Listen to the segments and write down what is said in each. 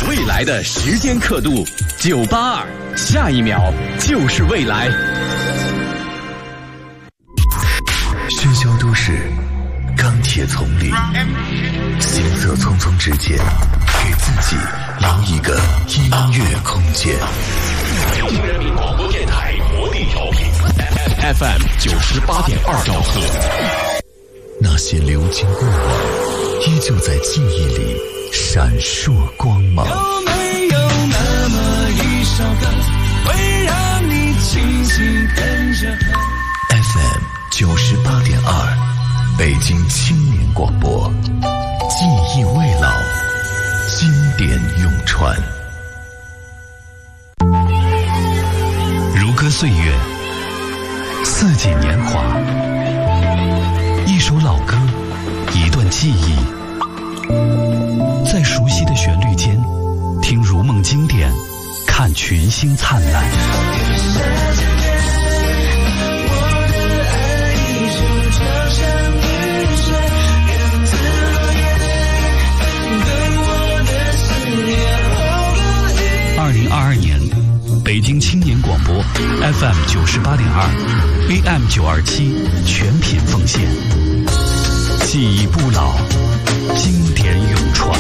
未来的时间刻度982，下一秒就是未来。 喧嚣都市，钢铁丛林，行色匆匆之间，给自己留一个音乐空间。 北京人民广播电台活力调频 FM 98.2兆赫。 那些流金过往，依旧在记忆里闪烁光芒。 有没有那么一首歌，会让你轻轻跟着和 ？FM 98.2，北京青年广播，记忆未老，经典永传。 如歌岁月，四季年华，一首老歌，一段记忆，在熟悉的旋律间，听如梦经典，看群星灿烂。2022年，北京青年广播 FM 98.2 AM 927全频奉献，记忆不老，经典永传。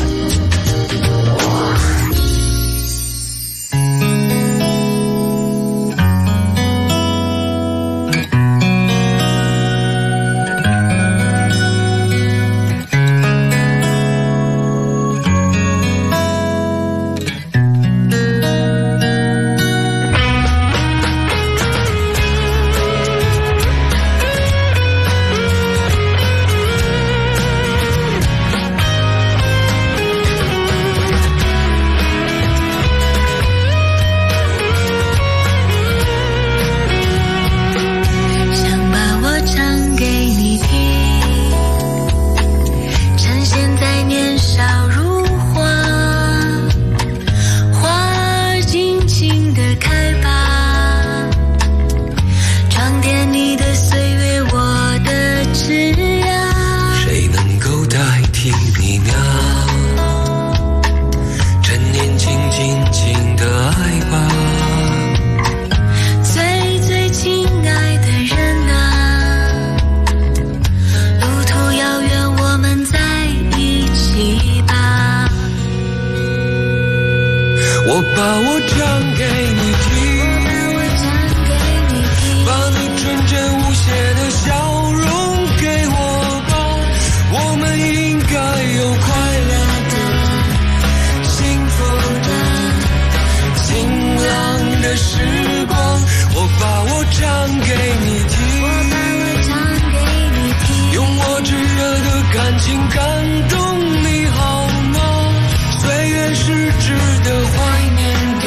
感情感动你好吗？岁月是值得怀念的，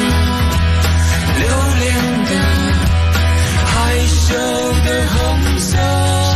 留恋的，害羞的红色。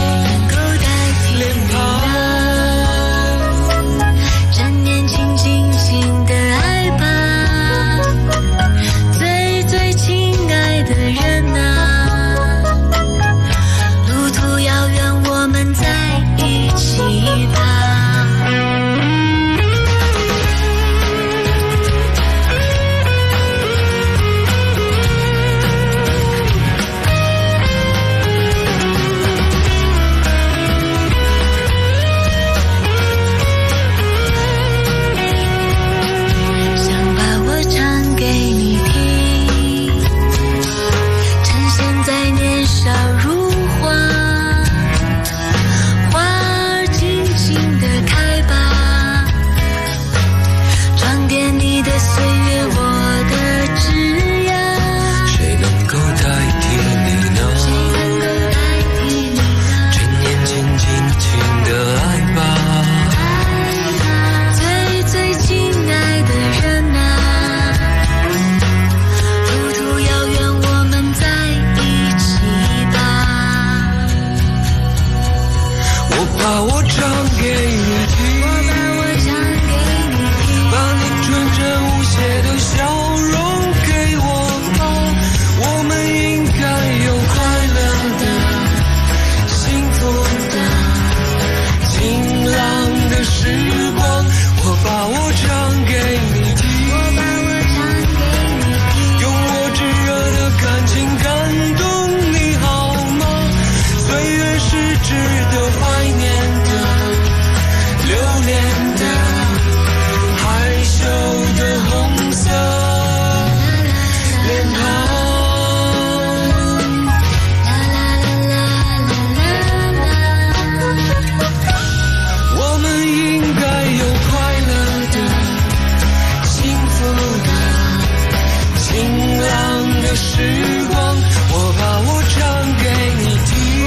的时光，我把我唱给你听，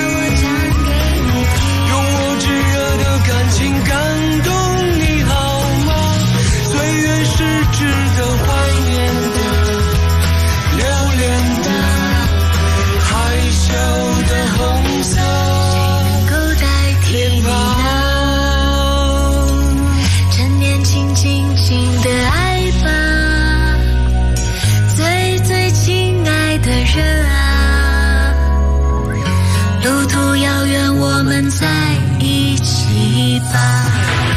用我炙热的感情感动你好吗？岁月是值得怀念的，留恋的，害羞的红色， 谁能够代替你呢？趁年轻尽情的爱吧，最最亲爱的人啊，路途遥远，我们在一起吧。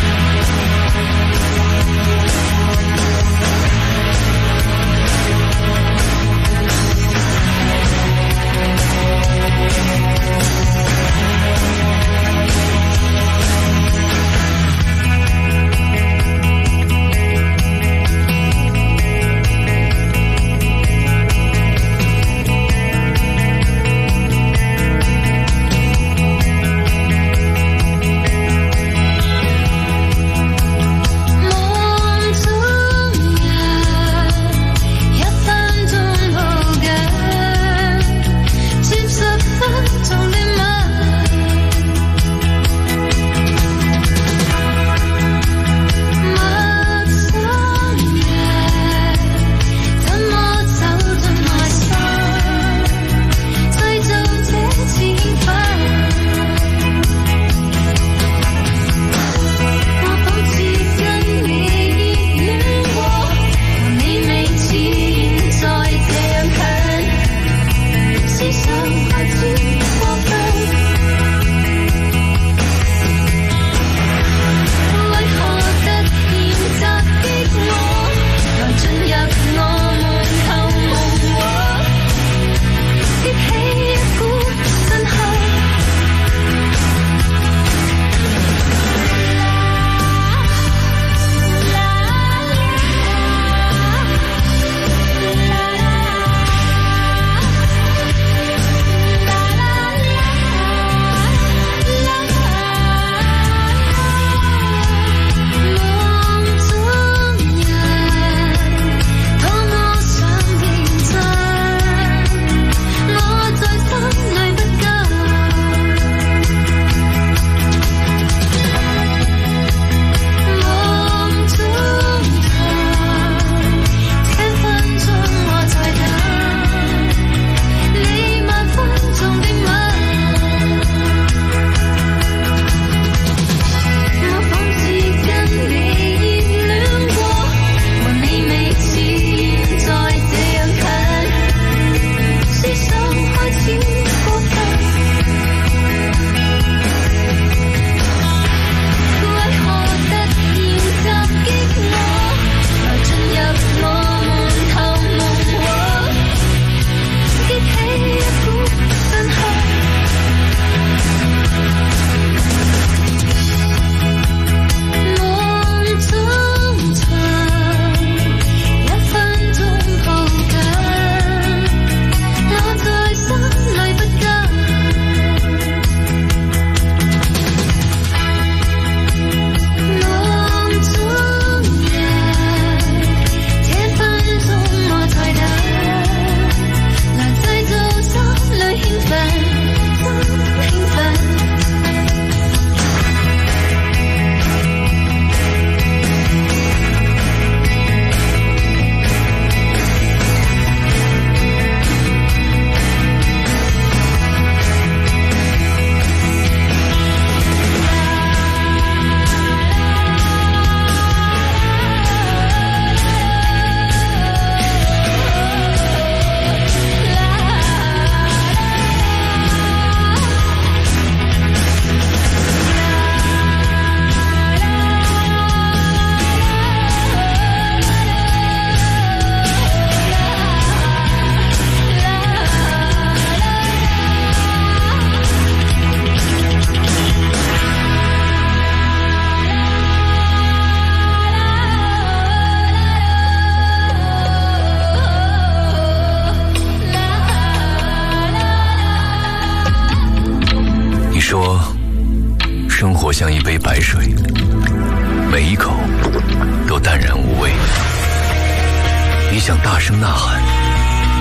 活像一杯白水，每一口都淡然无味。你想大声呐喊，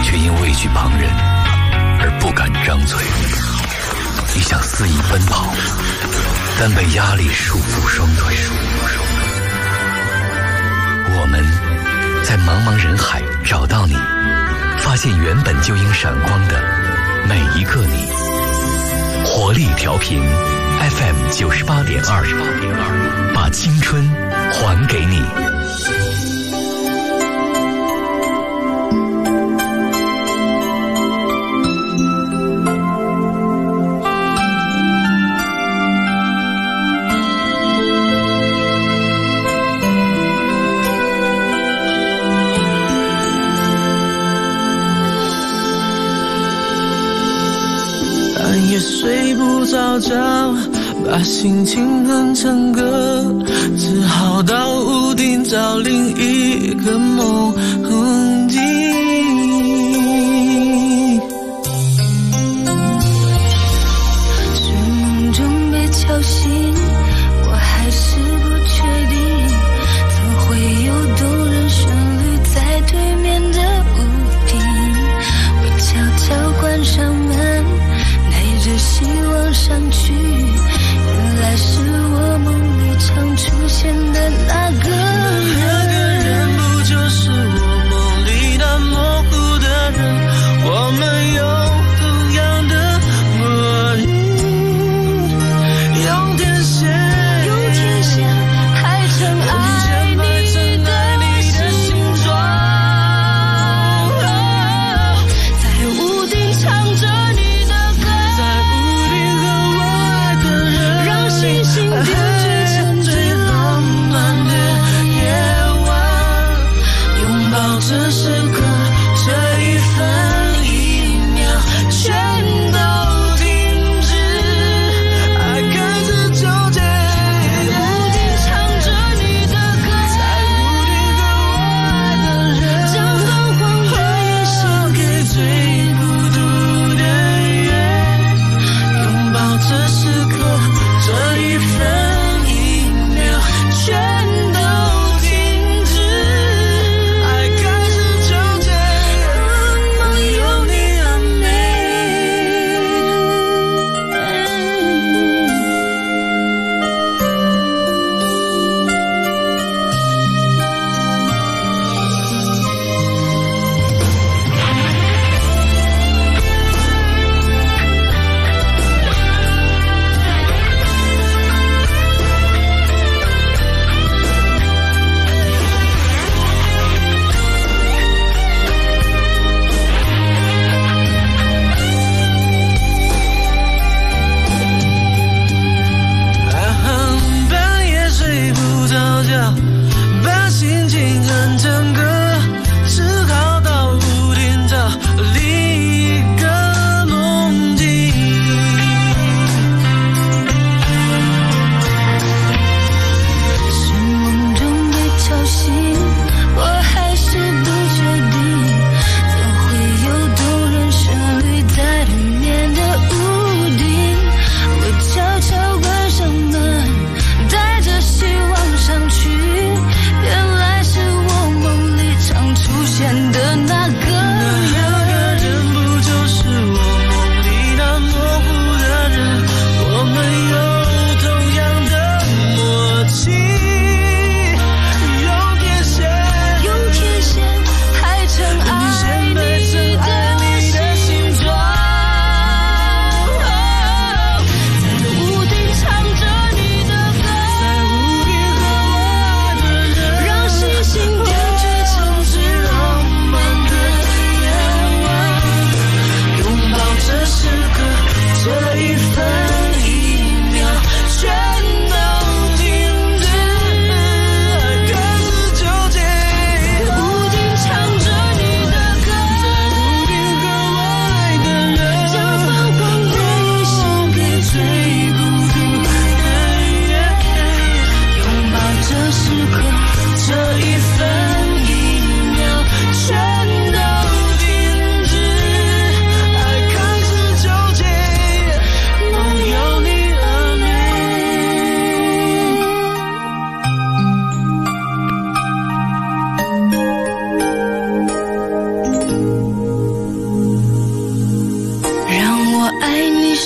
却因畏惧旁人而不敢张嘴。你想肆意奔跑，但被压力束缚双腿。我们在茫茫人海找到你，发现原本就应闪光的每一个你。活力调频 FM 98.2，把青春还给你。 也睡不着觉，把心情哼成歌，只好到屋顶找另一个梦境。睡梦中被敲醒，我还是不确定，怎会有动人旋律在对面的屋顶？我悄悄关上门，着希望上去，原来是我梦里常出现的那个人。不就是我梦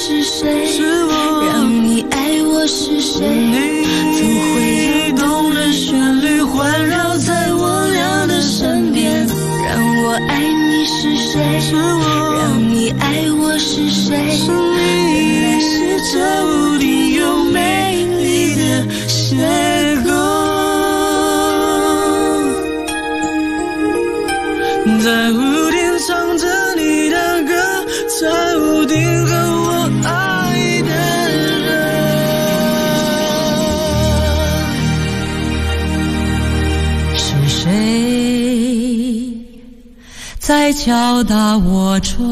是谁？是我。让你爱我是谁？总会有动人旋律环绕在我俩的身边。让我爱你是谁？是我。让你爱我是谁？是你。原来是这无敌又美丽的邂逅。在屋顶唱着你的歌，在屋顶和我爱的人。是谁在敲打我窗？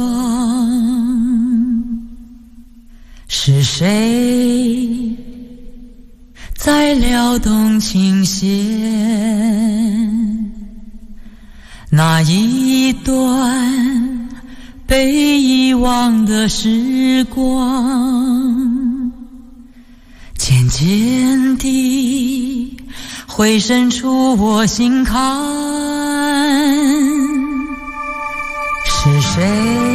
是谁在撩动琴弦？那一段被遗忘的时光，渐渐地回渗出我心坎。是谁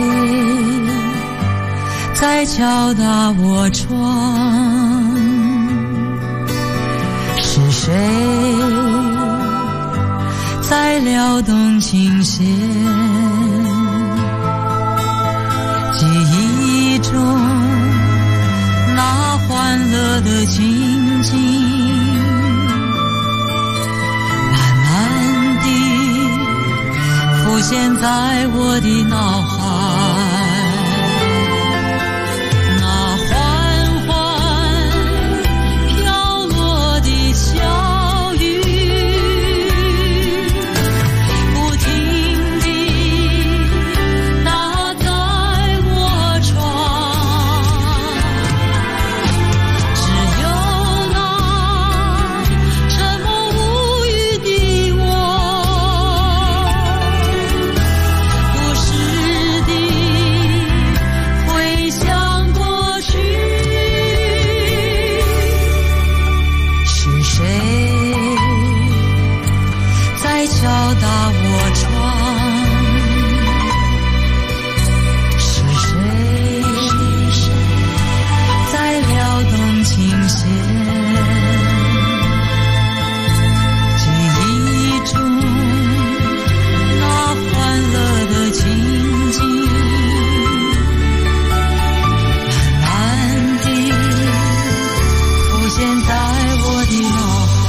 在敲打我窗？是谁在撩动琴弦？记忆中那欢乐的情景，慢慢地浮现在我的脑海。那缓缓飘落的小雨，不停地打在我窗。只有那沉默无语的我，不时地回想过去。是谁在敲打我窗？是谁在撩动琴弦？记忆中那欢乐的情景，慢慢地浮现在我的脑海。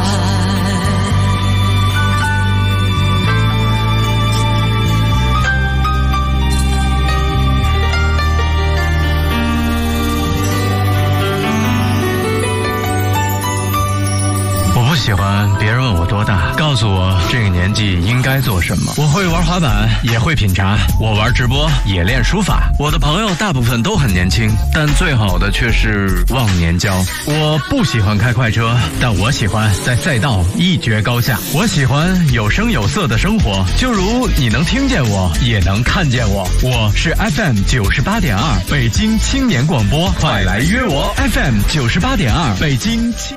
我不喜欢别人问我多大，告诉我这个年纪应该做什么。我会玩滑板，也会品茶，我玩直播，也练书法。我的朋友大部分都很年轻，但最好的却是忘年交。我不喜欢开快车，但我喜欢在赛道一决高下。我喜欢有声有色的生活，就如你能听见我，也能看见我。我是 FM 98.2北京青年广播，快来约我 FM 98.2北京青。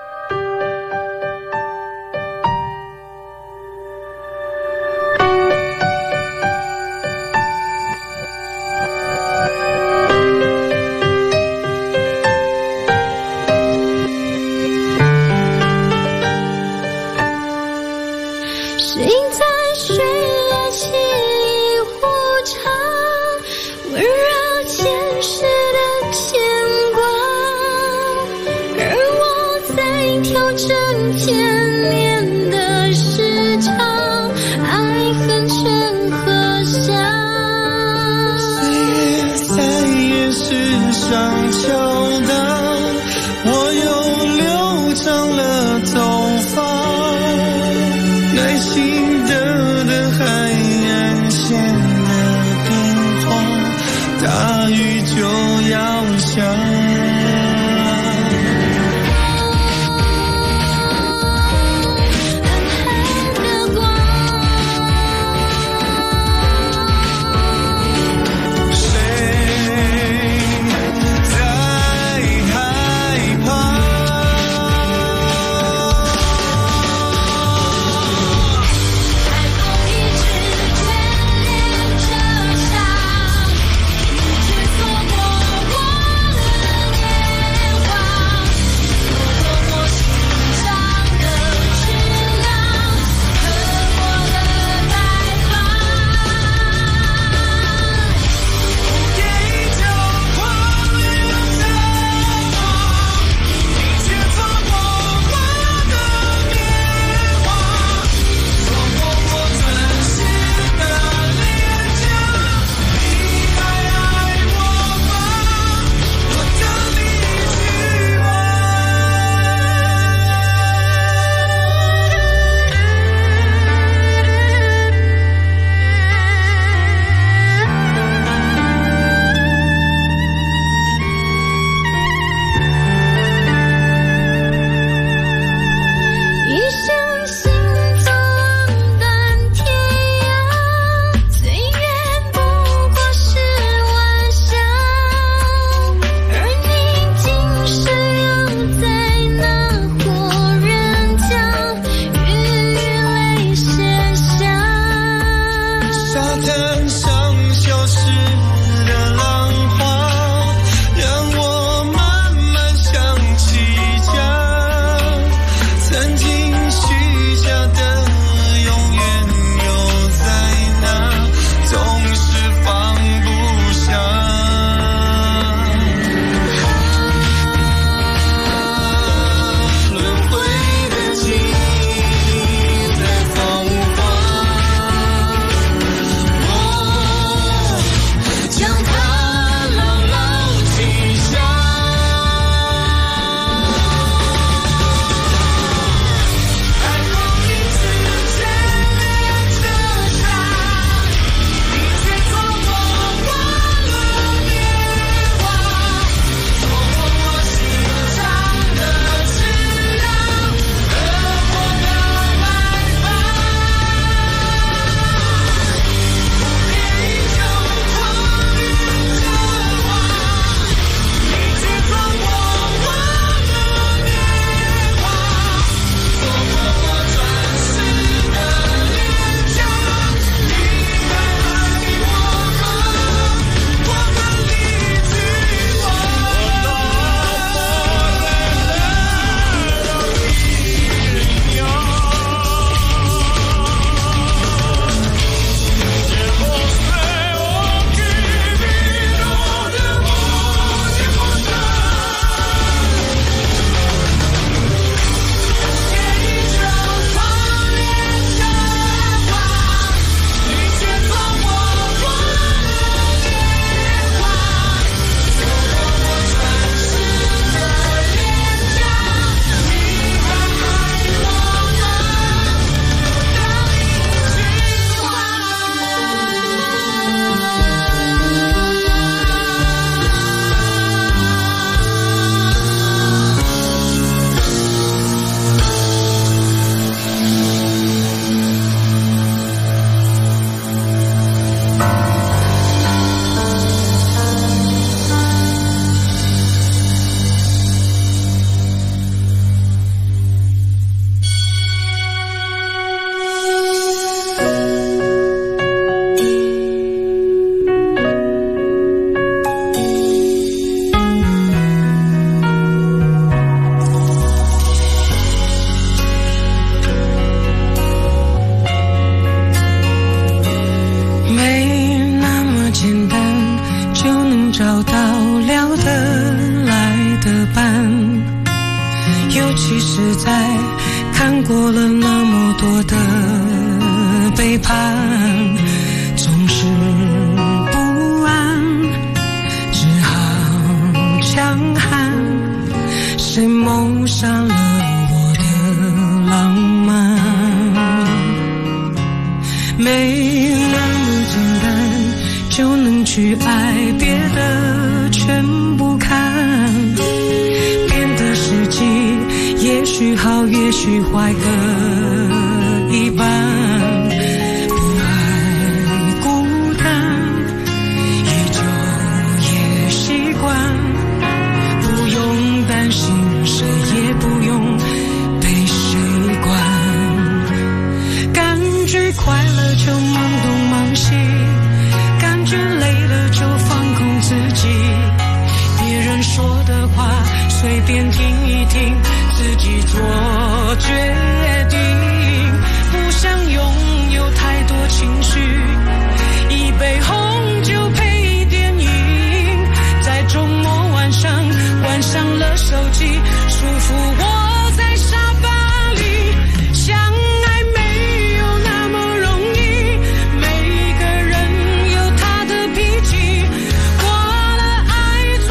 谁在水夜凄厉呼唱，温热前世的牵挂，而我在滩上消失的浪花，让我慢慢想起家，曾经许下的永远又在哪，总是放不下。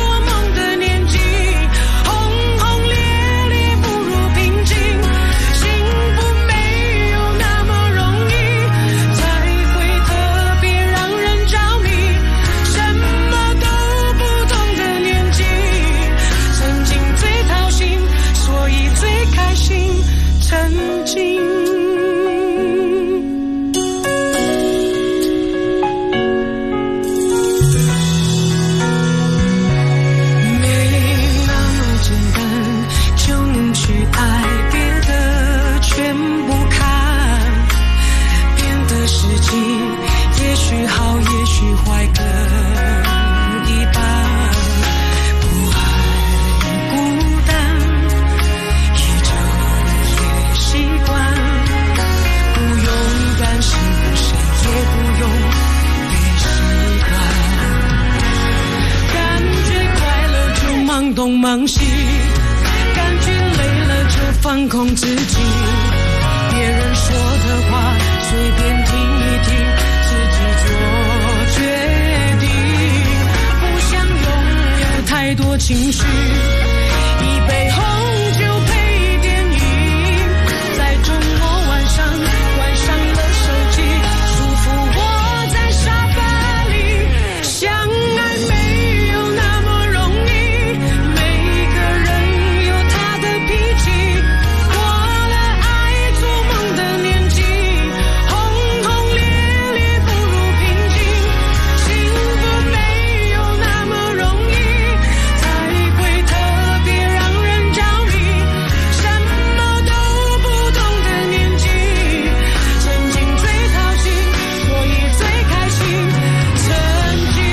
心忙兮，感觉累了就放空自己，别人说的话随便听一听，自己做决定，不想拥有太多情绪，一杯红酒配电影，在周末晚上关上了手机，舒服窝在沙发里，相爱没有那么容易，每个人有他的脾气，过了爱做梦的年纪，轰轰烈烈不如平静，幸福没有那么容易，才会特别让人着迷，什么都不懂的年纪，曾经最掏心，所以最开心，曾经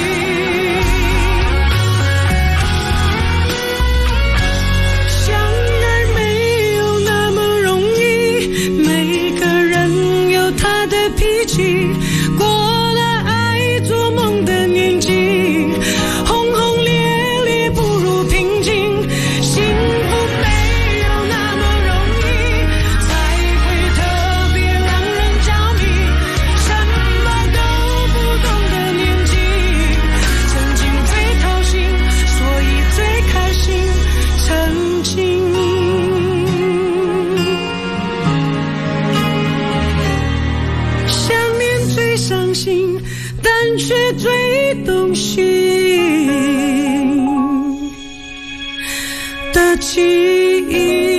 相爱没有那么容易，每个人有他的脾气，过了爱做梦的年纪，轰轰烈烈不如平静，幸福没有那么容易，才会特别让人着迷，什么都不懂的年纪，曾经最掏心，所以最开心，曾经想念最伤心，但却最动心的记忆。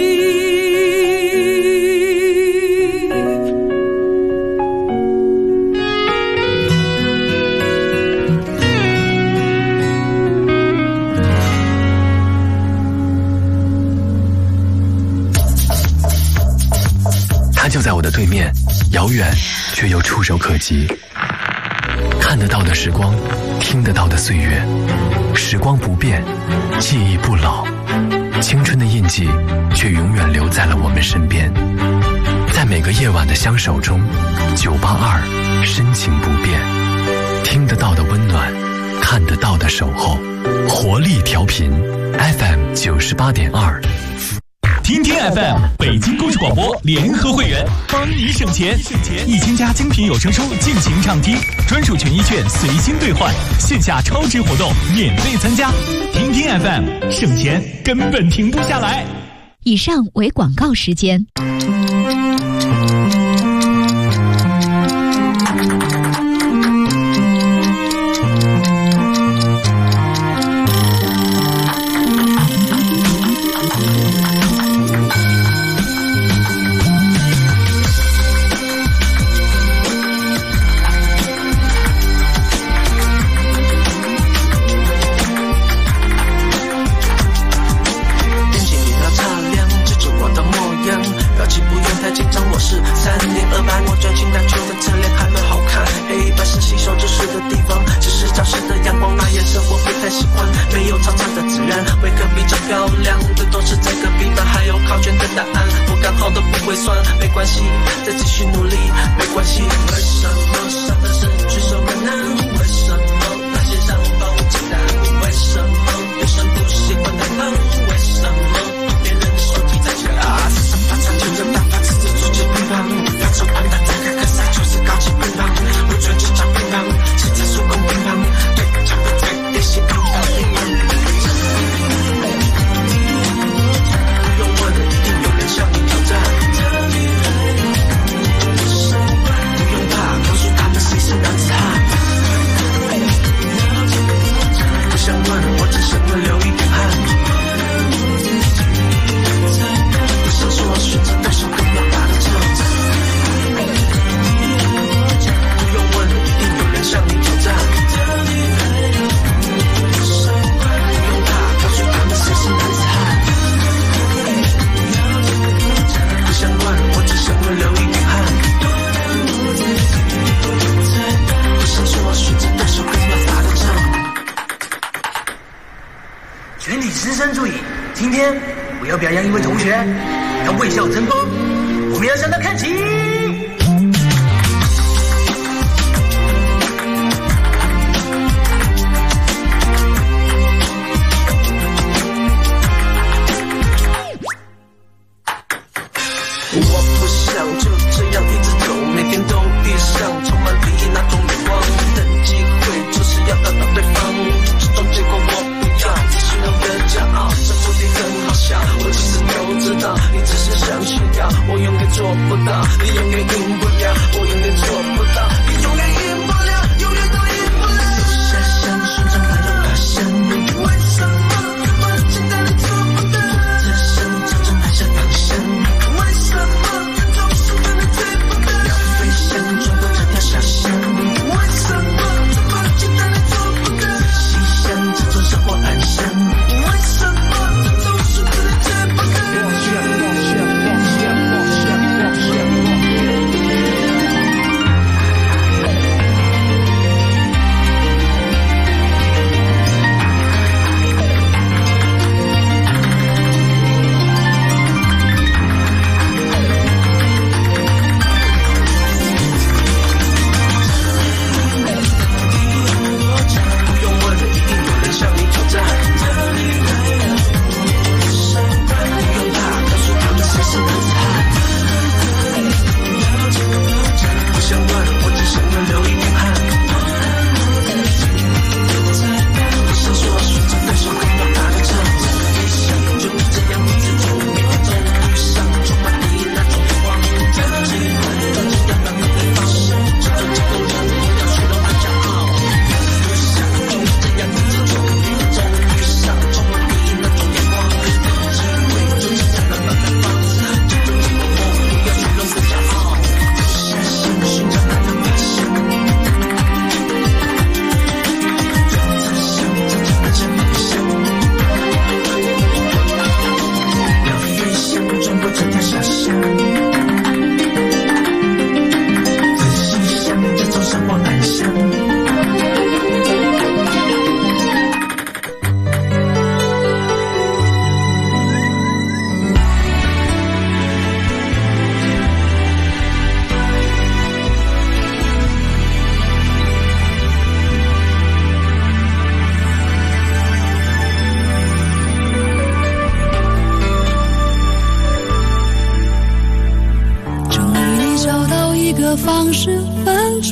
它就在我的对面，遥远却又触手可及。看得到的时光，听得到的岁月，时光不变，记忆不老，青春的印记却永远留在了我们身边。在每个夜晚的相守中，982深情不变，听得到的温暖，看得到的守候，活力调频 FM 98.2。 听听 FM 北京故事广播联合会员，帮你省钱，1000加精品有声书尽情畅听，专属权益券随心兑换，线下超值活动免费参加。听听 FM， 省钱根本停不下来。 以上为广告时间。 我要表扬一位同学，要为校争锋，我们要向他看齐。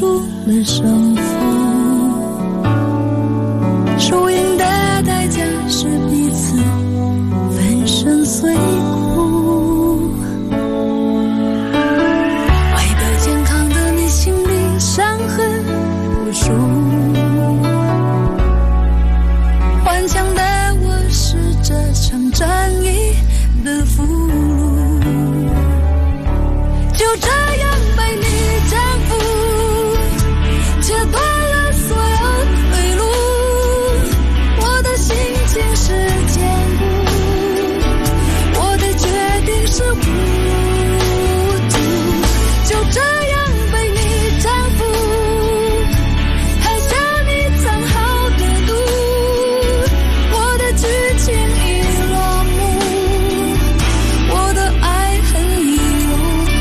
输了胜负，输赢的代价是彼此粉身碎骨。外表健康的你心里伤痕无数，顽强的我是这场战役的俘虏，就这样被你征服，切断了所有退路。我的心情是坚固，我的决定是糊涂，就这样被你征服，还向你藏好的毒。我的剧情已落幕，我的爱恨已有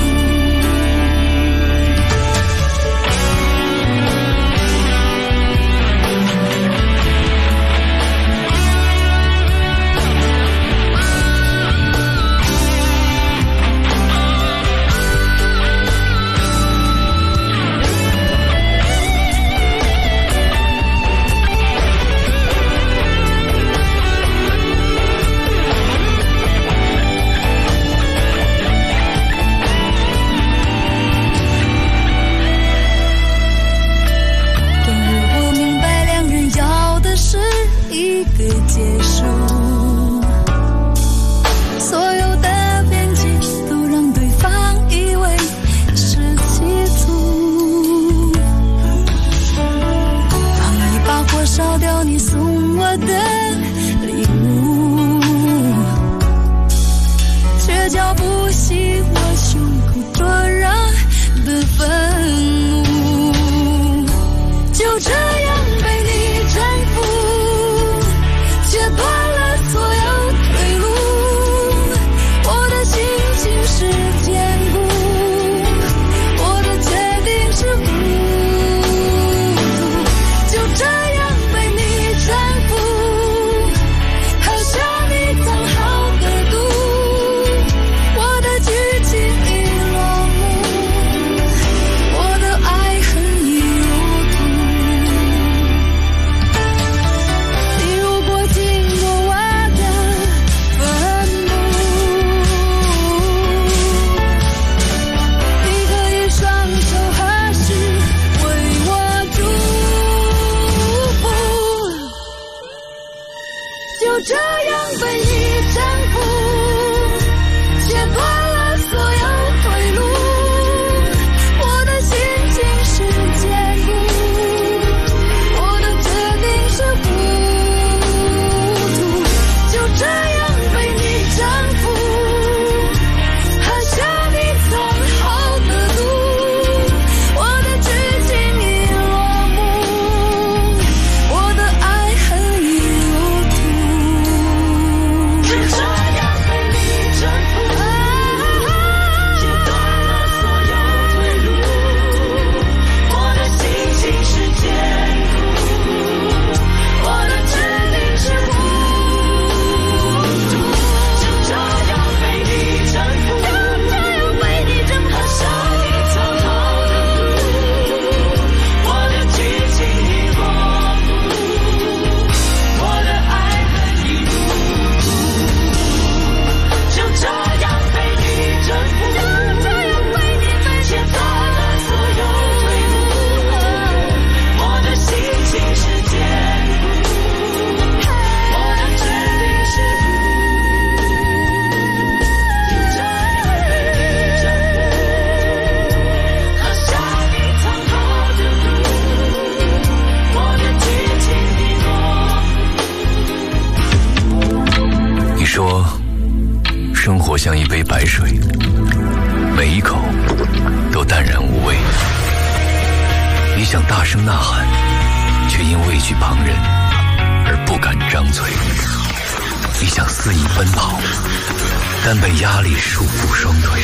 像一杯白水，每一口都淡然无味。你想大声呐喊，却因畏惧旁人而不敢张嘴。你想肆意奔跑，但被压力束缚双腿。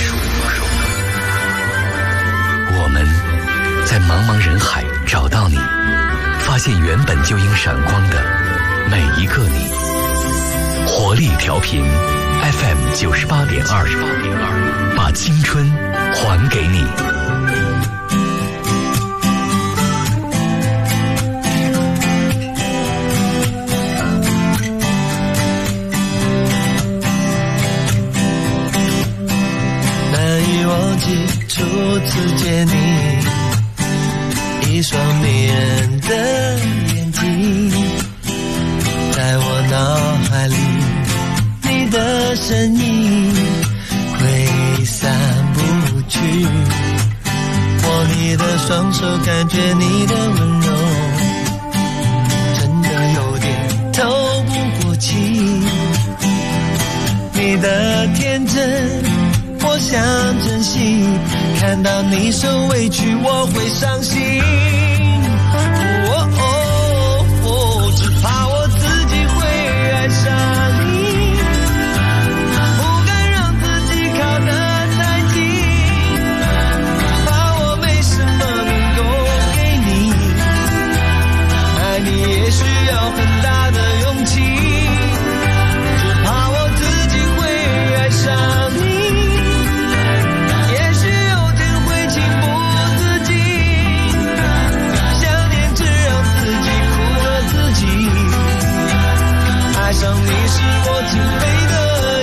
我们在茫茫人海找到你，发现原本就应闪光的每一个你。活力调频 FM 98.2，把青春还给你。 一双迷人的眼睛，在我脑海里，你的身影挥散不去。握你的双手，感觉你的温柔，真的有点透不过气。你的天真，我想珍惜。看到你受委屈，我会伤心。只怕我自己会爱上你，不敢让自己靠得太近，怕我没什么能够给你。爱你也需要很大的勇气，只怕我自己会爱上你。爱上你是我情非得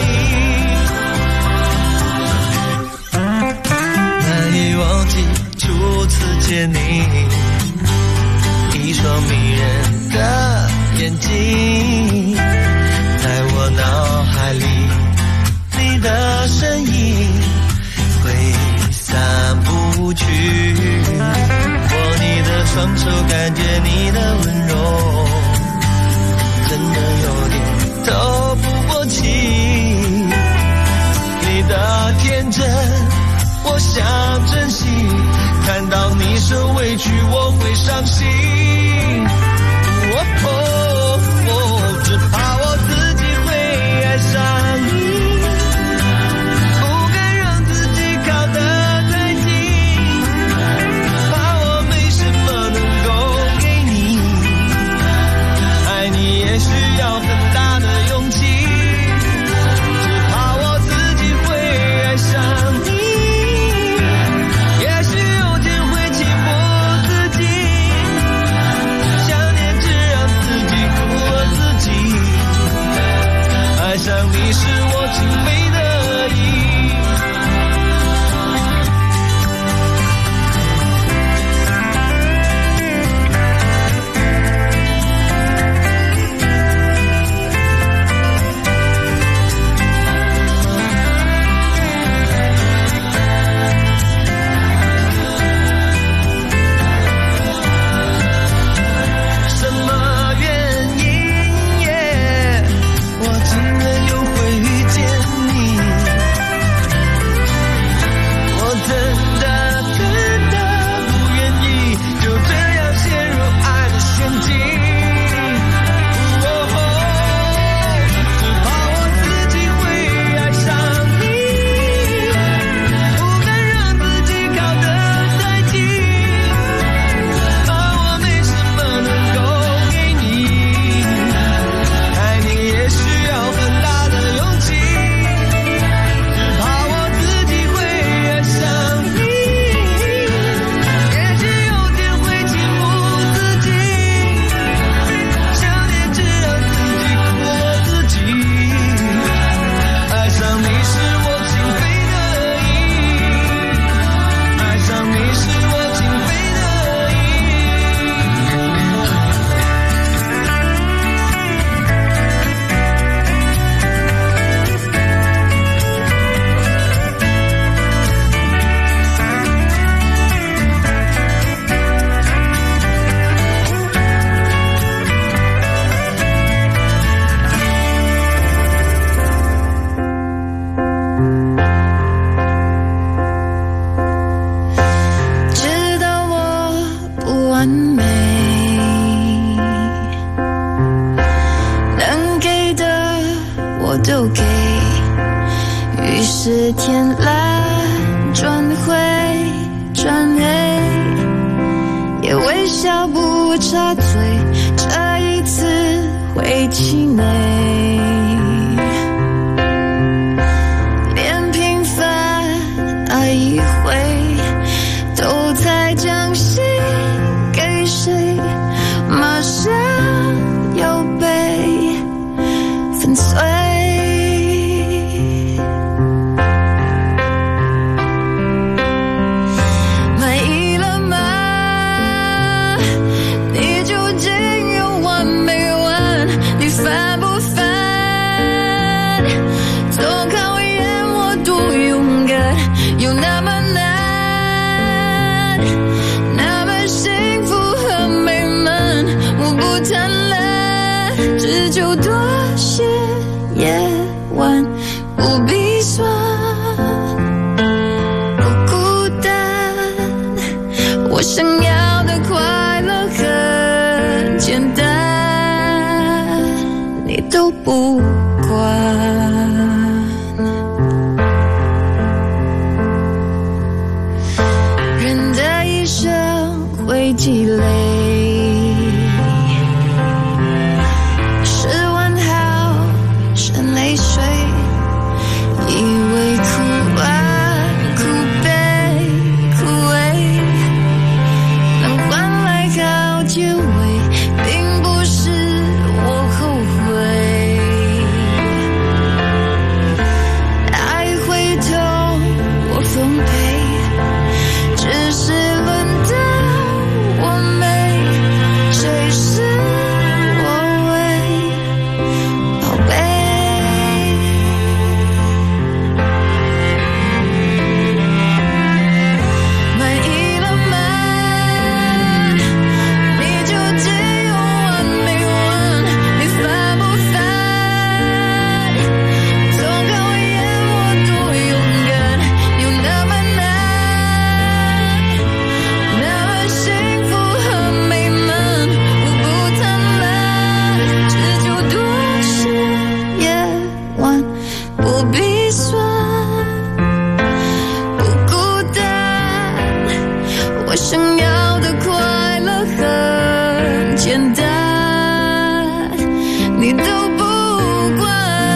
已，难以忘记初次见你，一双迷人的眼睛，在我脑海里，你的身影挥散不去。握你的双手，感觉你的温柔，真的有点透不过气。你的天真，我想珍惜。看到你受委屈，我会伤心。只怕我自己会爱上你，不敢让自己靠得太近，怕我没什么能够给你。爱你也需要很大的勇气，只怕我自己会爱上你。也许有天会情不自禁，想念只让自己苦了自己。爱上你是我情非得已。 满意了吗？ 就多些夜晚，不必算不孤单。我想要的快乐很简单，你都不管。人的一生会积累10万毫升泪水，以为苦爱苦悲苦味能换来好结尾，并不是我后悔。爱会痛我奉陪，只是轮到我没，谁是我为宝贝。满意了吗？你究竟有完没完？你烦不烦？总考验我多勇敢，有那么难，那么幸福和美满，我不贪婪，只求多些夜晚，不必算不孤单。我想要的快乐很简单，你都不管。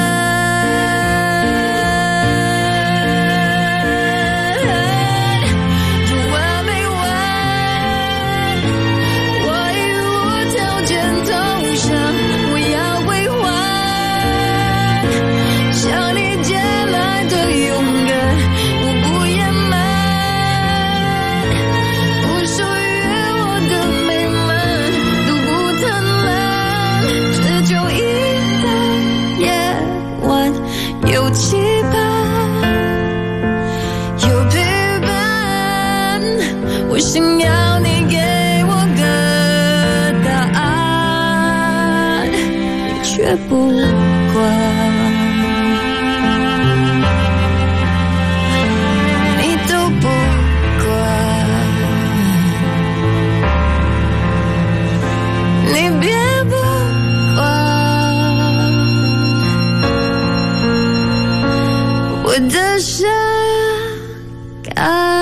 有完没完？我已无条件投降，我要归还，向你借来的勇敢，我不掩瞒，不属于我的美满，都不贪婪，只求一个夜晚，有期盼，有陪伴。我想要你给我个答案，你却不管。你都不管，你别不管我的伤感。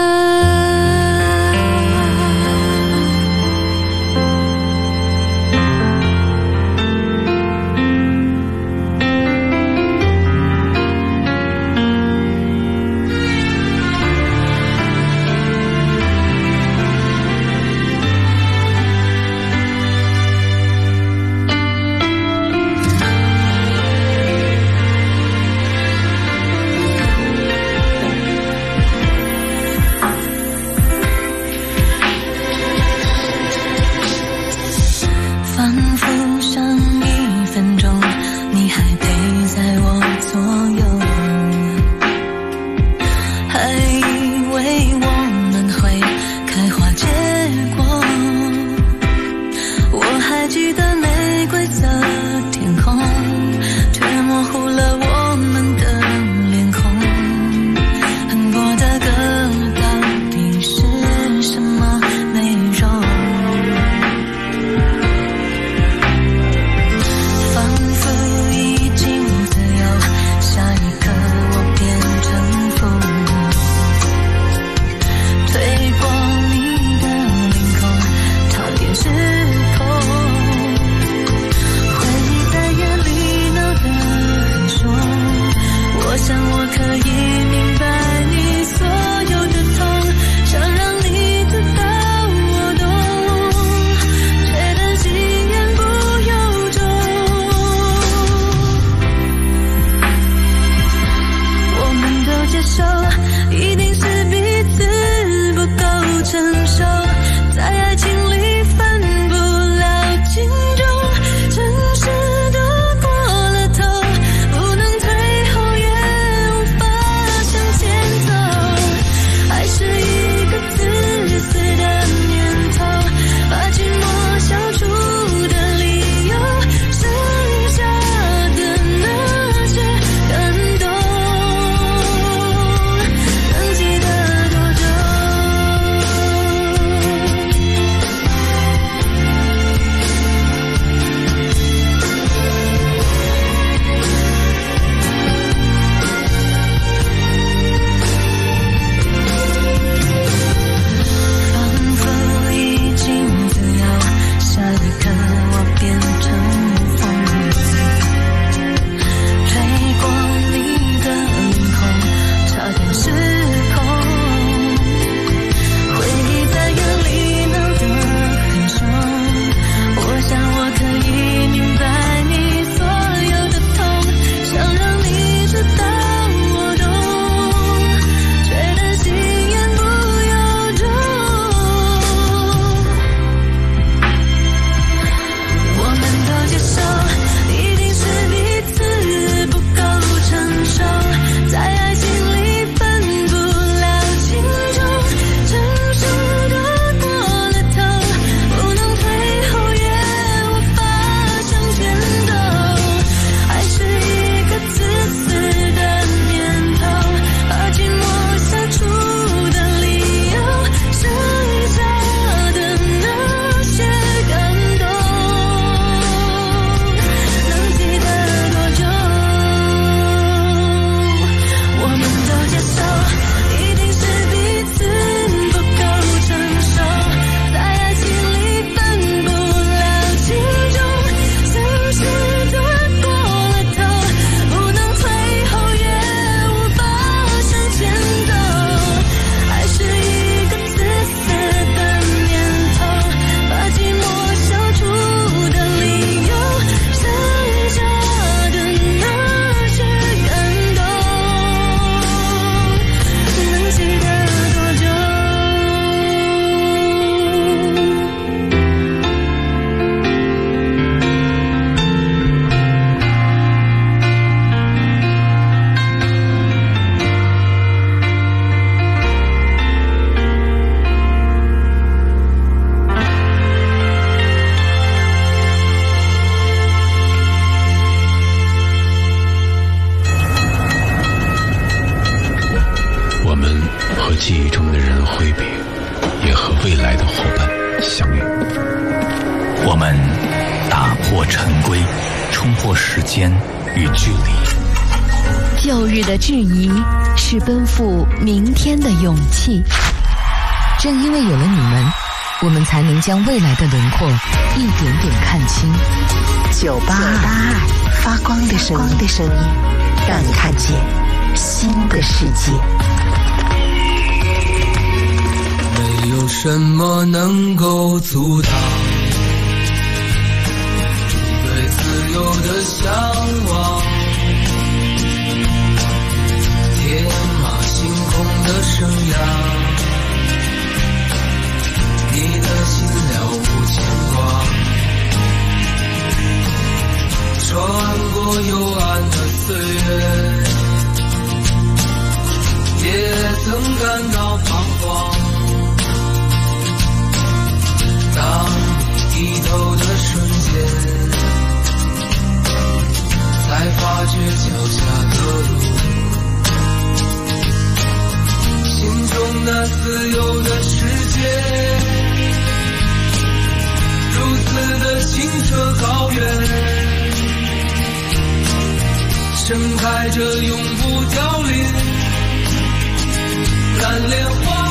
晨归，冲破时间与距离。 旧日的质疑是奔赴明天的勇气。 正因为有了你们，我们才能将未来的轮廓一点点看清。 982发光的声音，让你看见新的世界。 没有什么能够阻挡你对自由的向往，天马行空的生涯，你的心了无牵挂，穿过幽暗的岁月，也曾感到彷徨。当你低头的瞬间，才发觉脚下的路，心中那自由的世界，如此的清澈高远，盛开着永不凋零蓝莲花。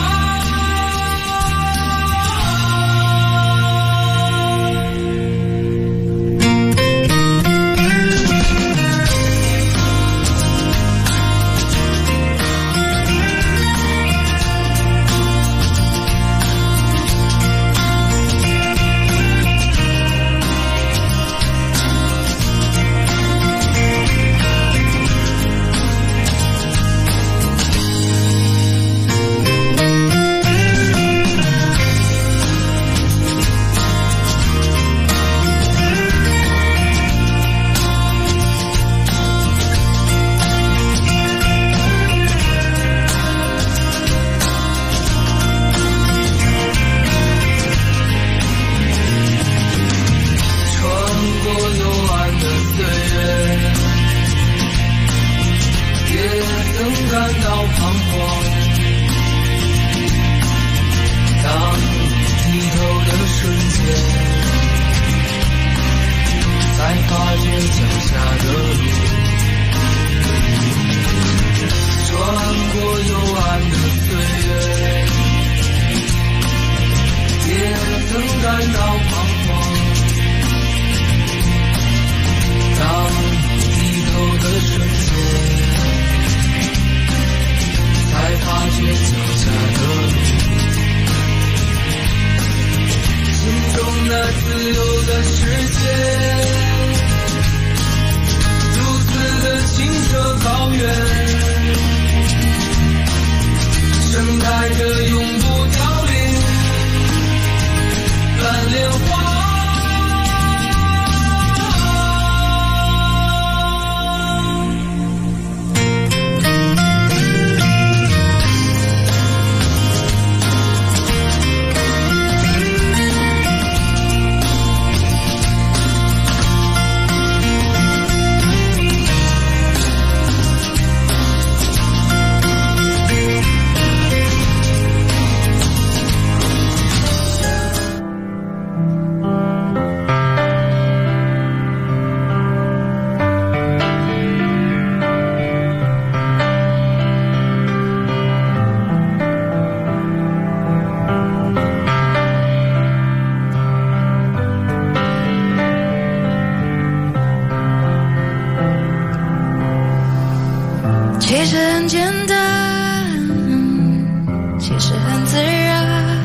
其实很简单，其实很自然，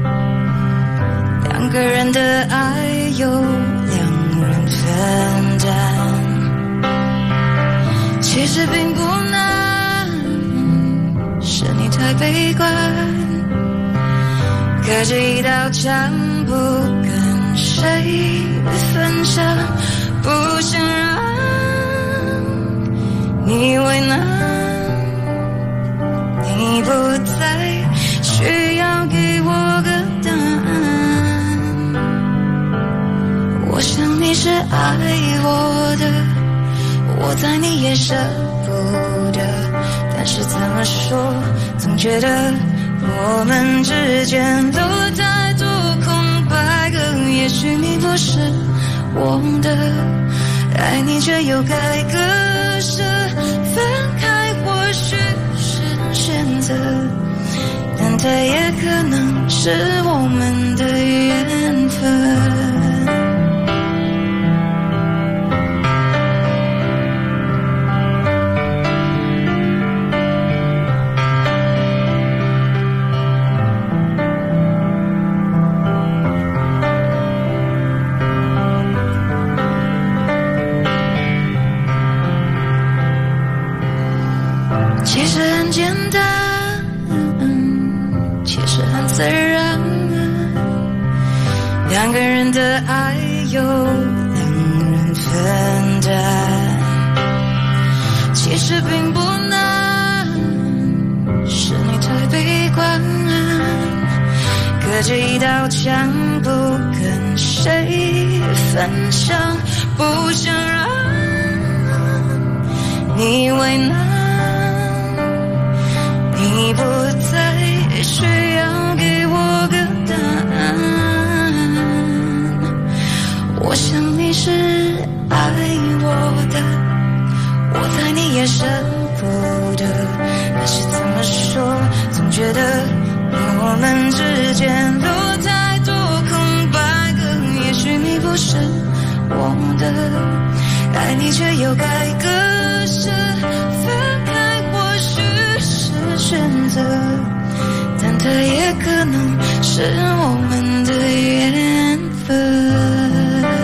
两个人的爱由两人分担。其实并不难，是你太悲观，隔着一道墙不跟谁分享，不想让你为难。你不再需要给我个答案，我想你是爱我的，我猜你也舍不得，但是怎么说，总觉得我们之间留了太多空白格，也许你不是我的，爱你却又该割舍，分开或许是选择，但它也可能是我们的缘分。其实很简单，其实很自然，两个人的爱由两人分担，其实并不难，是你太悲观，隔着一道墙不跟谁分享，不想让你为难，你不再需要给我个答案，我想你是爱我的，我猜你也舍不得，但是怎么说，总觉得我们之间留太多空白格，也许你不是我的，爱你却又该割舍，分开或许是选择，但它也可能是我们的缘分。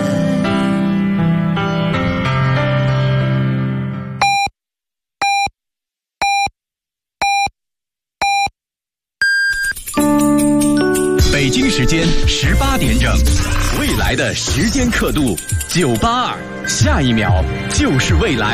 北京时间18点整，未来的时间刻度982，下一秒就是未来。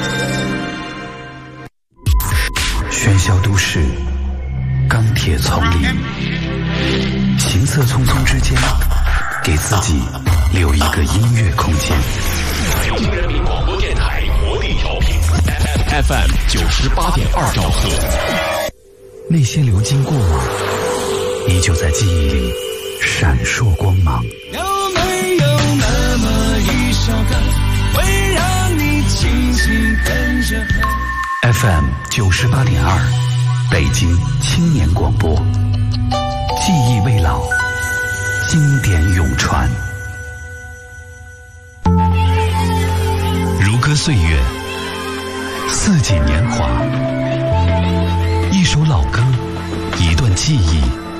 喧嚣都市，钢铁丛林，行色匆匆之间，给自己留一个音乐空间。 北京人民广播电台魔力调频 FM 98.2兆赫。 那些流经过往，依旧在记忆里闪烁光芒。 有没有那么一首歌，会让你轻轻跟着和 FM 98.2，北京青年广播，记忆未老，经典永传。如歌岁月，四季年华，一首老歌，一段记忆，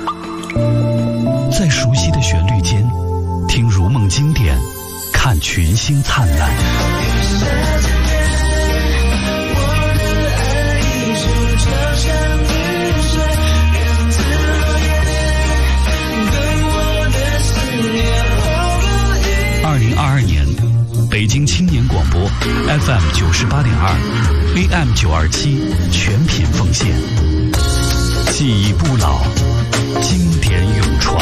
在熟悉的旋律间，听如梦经典，看群星灿烂。2022年，北京青年广播 FM 98.2 AM 927全品奉献，记忆不老，经典永传。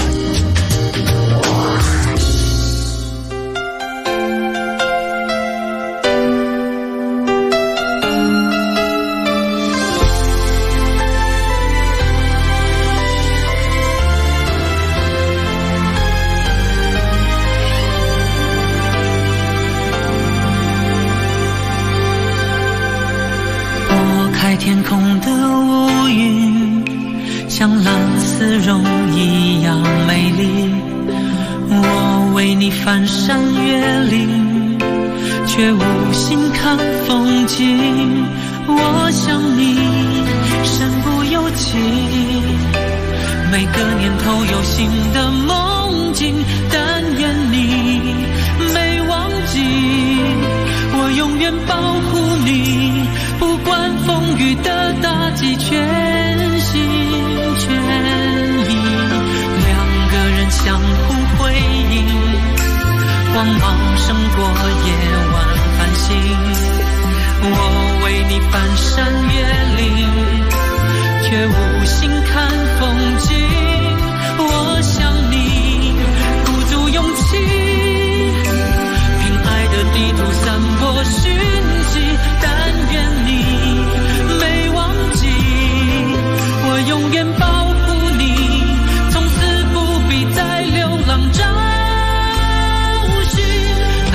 天空的乌云像蓝丝绒一样美丽，我为你翻山越岭，却无心看风景。我想你身不由己，每个年头有新的梦境，但愿你没忘记，我永远保护你，不管风雨的打击，全心全意，两个人相互辉映，光芒胜过夜晚繁星。我为你翻山越岭，却无心看风景。我想你鼓足勇气，凭爱的地图散播讯息，但愿你没忘记，我永远保护你，从此不必再流浪找寻。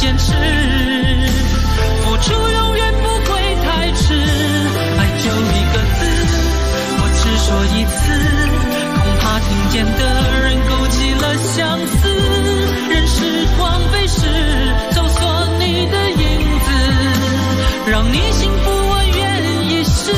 坚持，付出永远不会太迟。爱就一个字，我只说一次，恐怕听见的人勾起了相思。任时光飞逝，搜索你的影子，让你幸福我愿一世。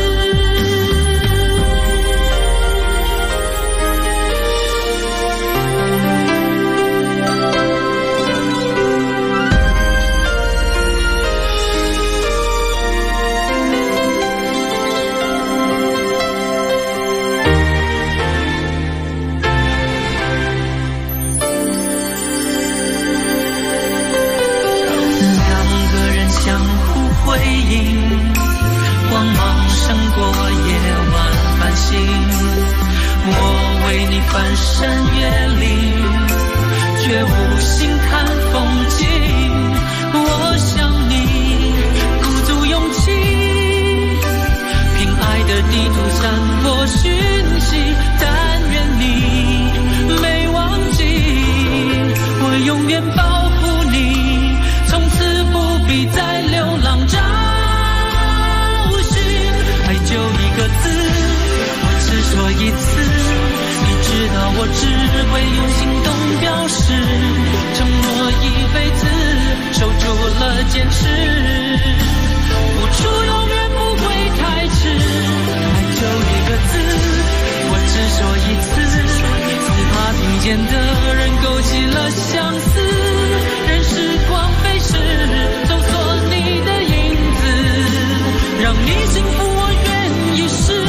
回应光芒胜过夜晚繁星，我为你翻山越岭，却无心看风景。我想你鼓足勇气，凭爱的地图散播讯息，但愿你没忘记，我永远保护你，从此不必再流浪找寻。爱就一个字，我只说一次，你知道我只会用行动表示，承诺一辈子，守住了坚持，付出永远不会太迟。爱就一个字，我只说一次，恐怕听见的人勾起了相思。任时光飞逝，搜索你的影子，让你幸福我愿一世。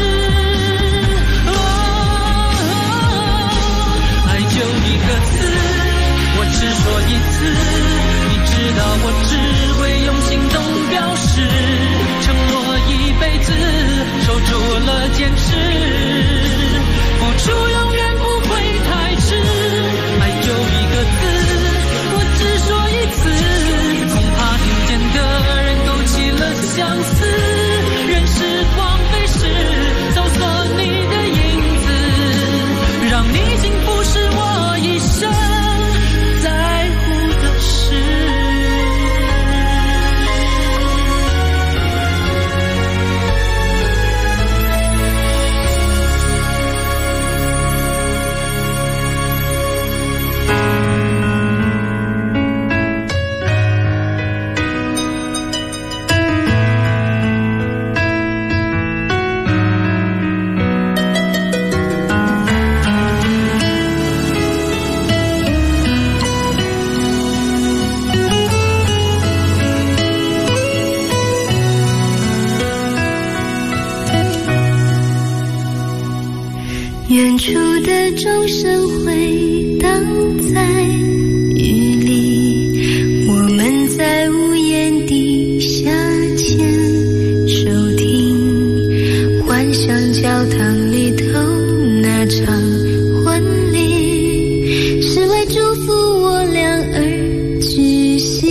爱就一个字，我只说一次，你知道我只会用行动表示，承诺一辈子，守住了坚持，付出永远不会太迟。爱就一个字，我只说一次，恐怕听见的人勾起了相思。任时光飞逝，搜索你的影子，让你幸福是我一生在乎的事。 远处的钟声回荡在雨里，我们在屋檐底下牵手听，幻想教堂里头那场婚礼是为祝福我俩而举行。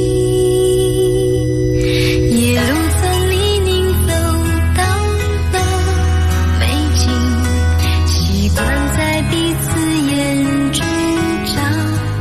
夜路从泥泞走到了美景，习惯在彼此眼中找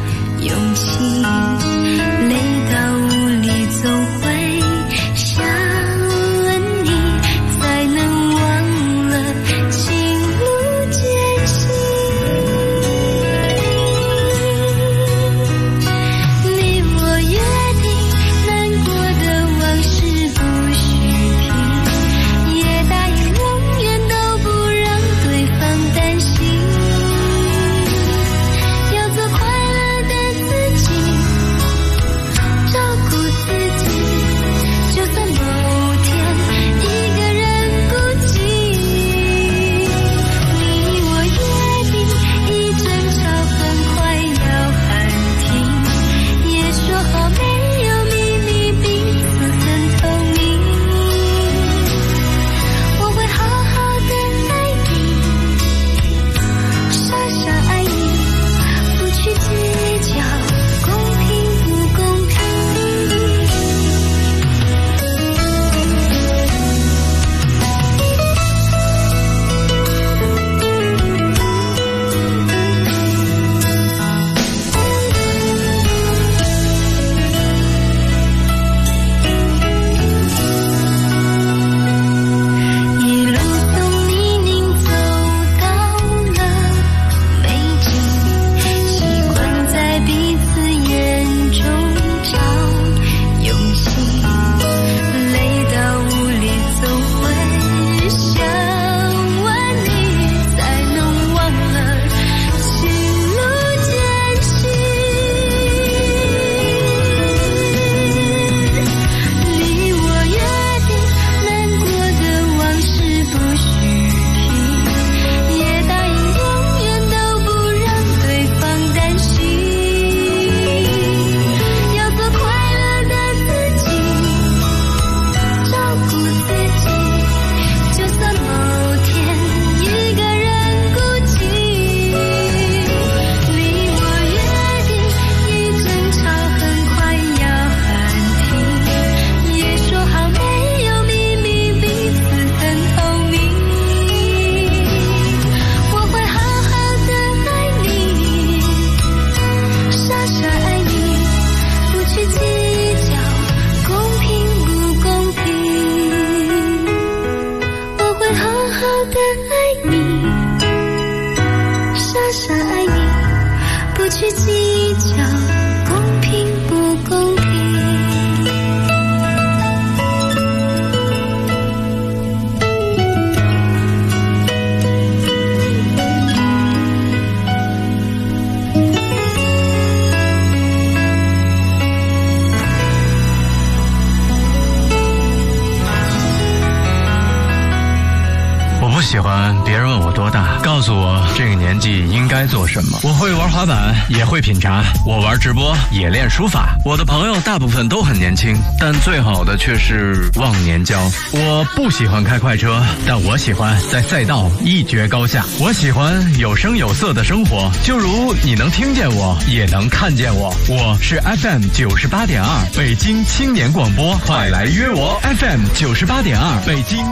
喜欢别人问我多大，告诉我这个年纪应该做什么。我会玩滑板，也会品茶，我玩直播，也练书法。我的朋友大部分都很年轻，但最好的却是忘年交。我不喜欢开快车，但我喜欢在赛道一决高下。我喜欢有声有色的生活，就如你能听见我，也能看见我。我是 FM 98.2北京青年广播，快来约我 FM 98.2北京。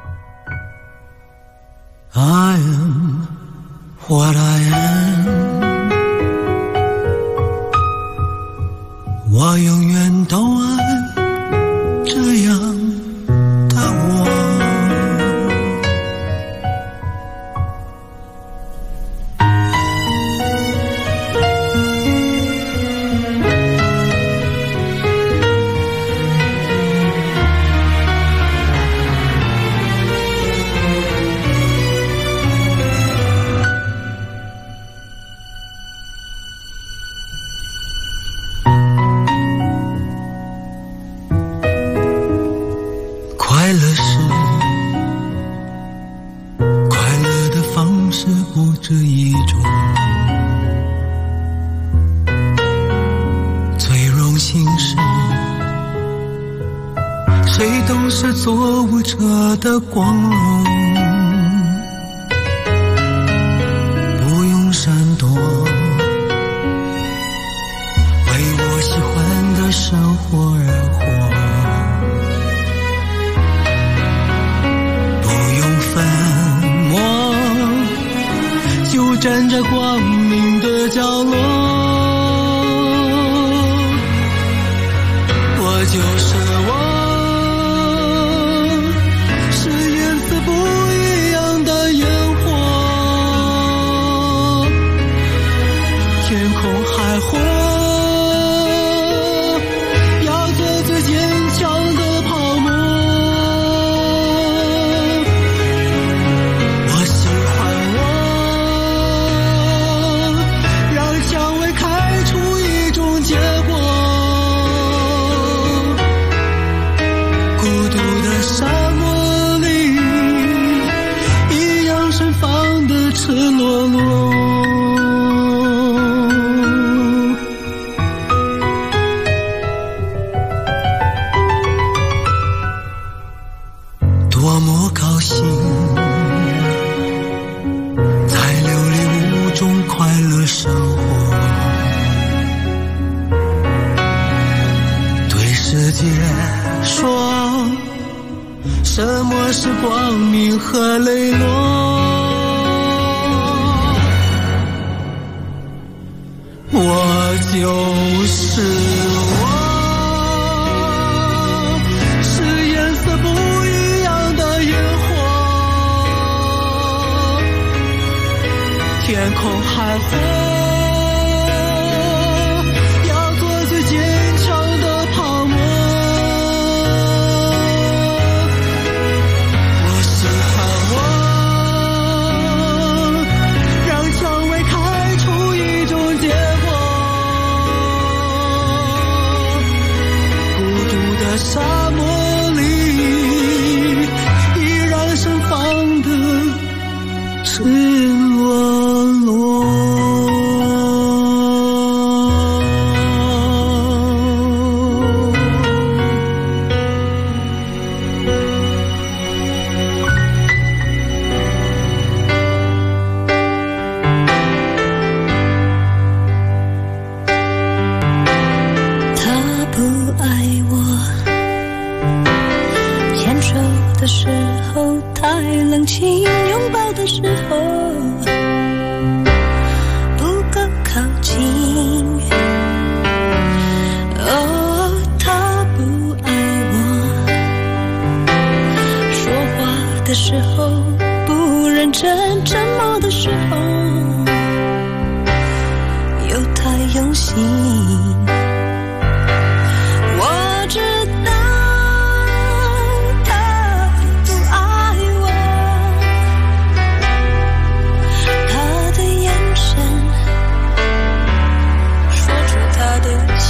I am what I am， 我永远都爱这样的我。这一种最荣幸是，谁都是做舞者的光荣，不用闪躲，为我喜欢的生活而活，不用粉墨，就站在光明的角落，我就是我，是颜色不一样的烟火，天空海阔，要做最坚强的泡沫，我喜欢我，让蔷薇开出一种结果，孤独的沙漠里一样盛放的赤裸裸，多么高兴，在琉璃屋中快乐生活，对世界说，什么是光明和磊落，我就是我，是颜色不一样的烟火，天空海阔，要做最坚强的泡沫，我喜欢我，让蔷薇开出一种结果，孤独的沙漠里依然盛放的赤裸裸。 他不爱我，牵手的时候太冷清，拥抱的时候不够靠近。哦，他不爱我，说话的时候不认真，沉默的时候又太用心。我知道他不爱我，他的眼神说出他的心，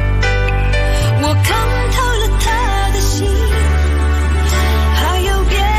我看透了他的心，还有别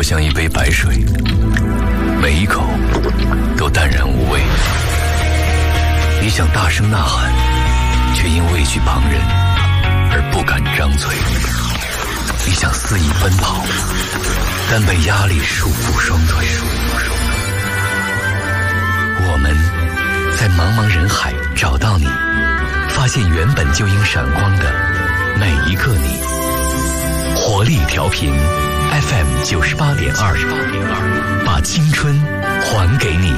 像一杯白水，每一口都淡然无味。你想大声呐喊，却因畏惧旁人而不敢张嘴。你想肆意奔跑，但被压力束缚双腿。我们在茫茫人海找到你，发现原本就应闪光的每一个你。活力调频 FM 98.2，把青春还给你。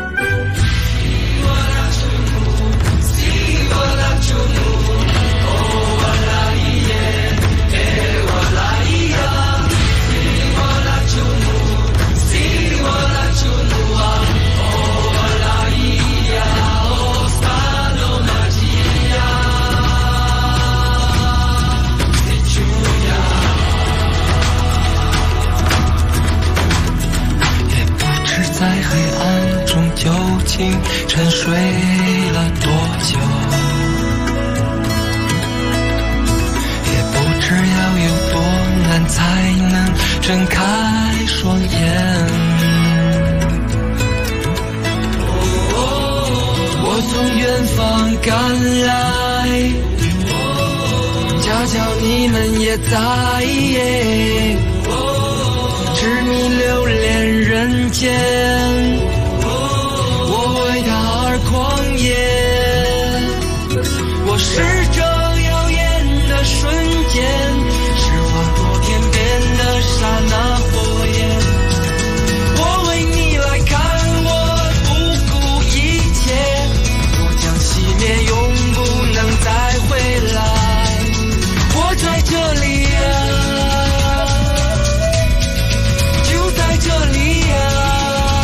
在黑暗中究竟沉睡了多久，也不知要有多难才能睁开双眼。我从远方赶来，悄悄你们也在，痴迷留恋人间，我为他而狂野。我是这耀眼的瞬间，是划过天边的刹那火焰。我为你来看，我不顾一切，我将熄灭，永不能再回来。我在这里啊，这里啊，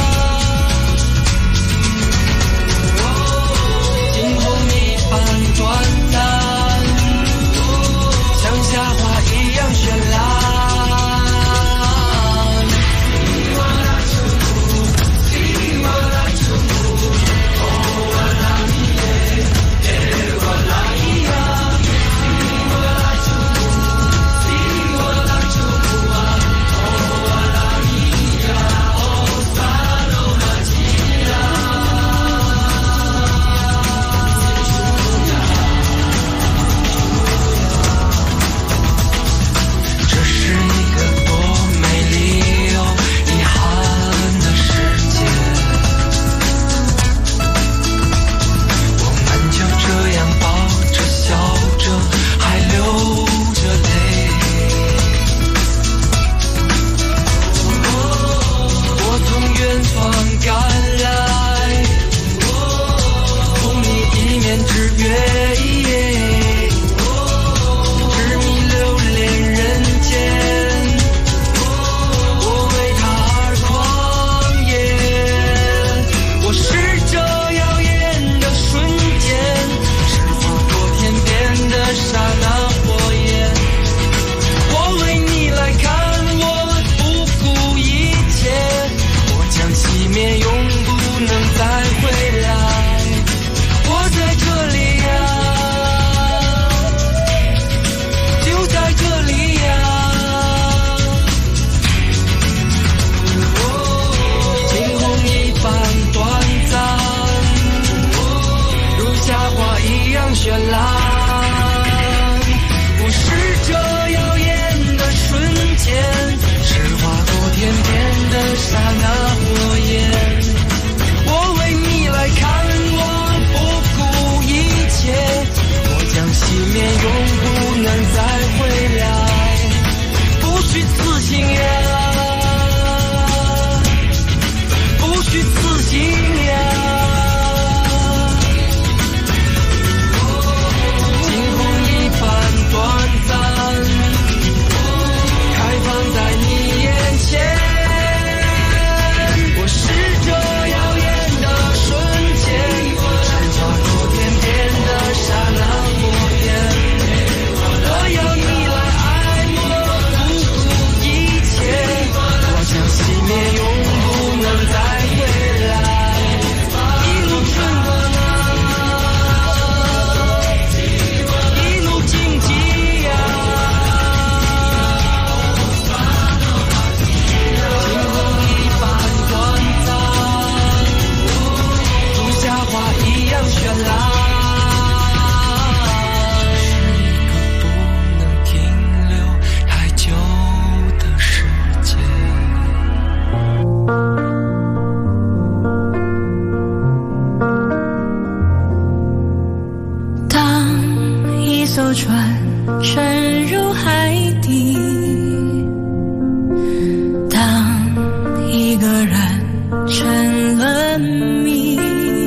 成了谜。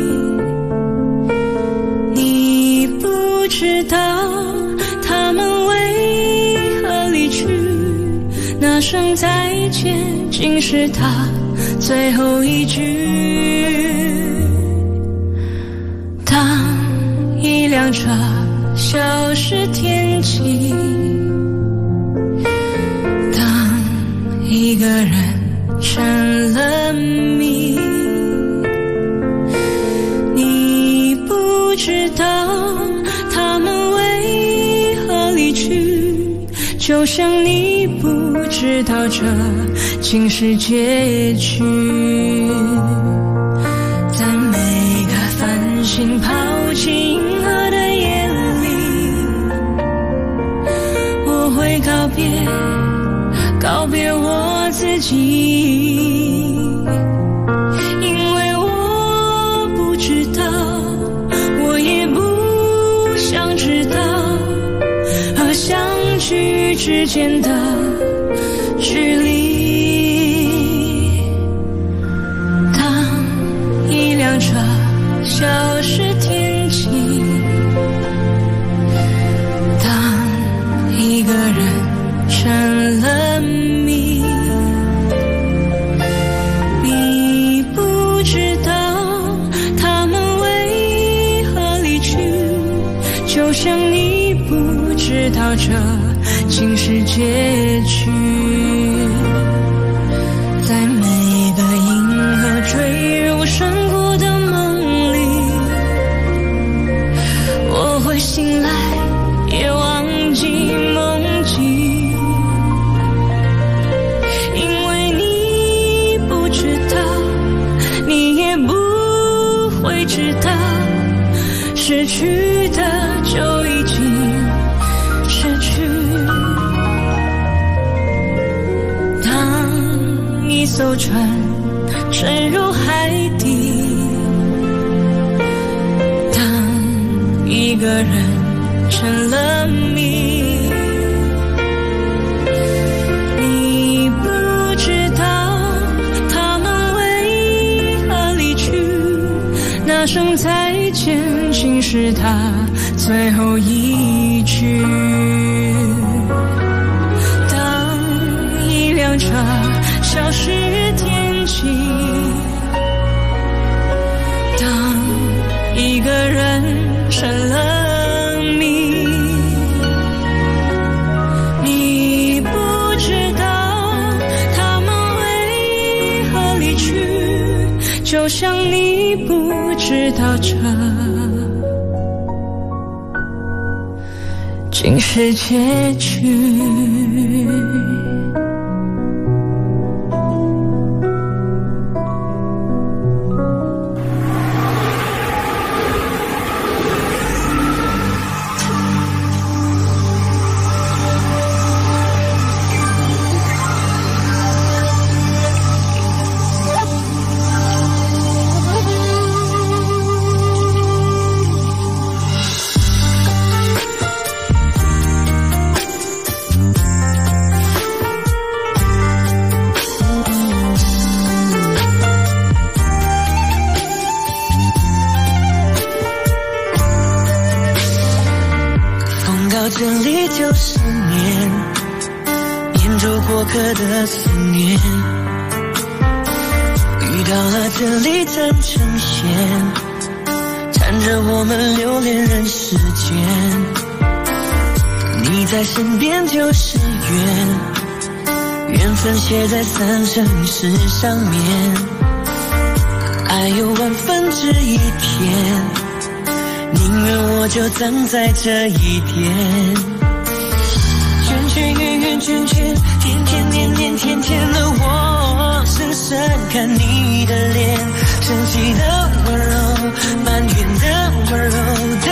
你不知道他们为何离去，那声再见竟是他最后一句。当一辆车消失天际，当一个人成了谜，你不知道他们为何离去，就像你不知道这竟是结局。在每个繁星抛弃银河的夜里，我会告别我自己，因为我不知道，我也不想知道，和相聚之间的距离。当一辆车消失天际，当一个人成了谜，你不知道他们为何离去，就像你不知道这竟是结局。在每个银河坠入山谷的梦里，我会醒来也忘记梦境，因为你不知道，你也不会知道，失去的就已经失去。当一艘船沉入海底，当一个人成了谜，你不知道他们为何离去，那声再见竟是他最后一句。当一辆车消失天际，当一个人成了谜，你不知道他们为何离去，就像你不知道这竟是结局。 这里就是念，念住过客的思念，遇到了这里才呈现，缠着我们留恋人世间。你在身边就是缘，缘分写在三生石上面，爱有万分之一天，宁愿我就站在这一点。圈圈圆圆圈圈，天天年年天天的我，深深看你的脸，生气的温柔，埋怨的温柔的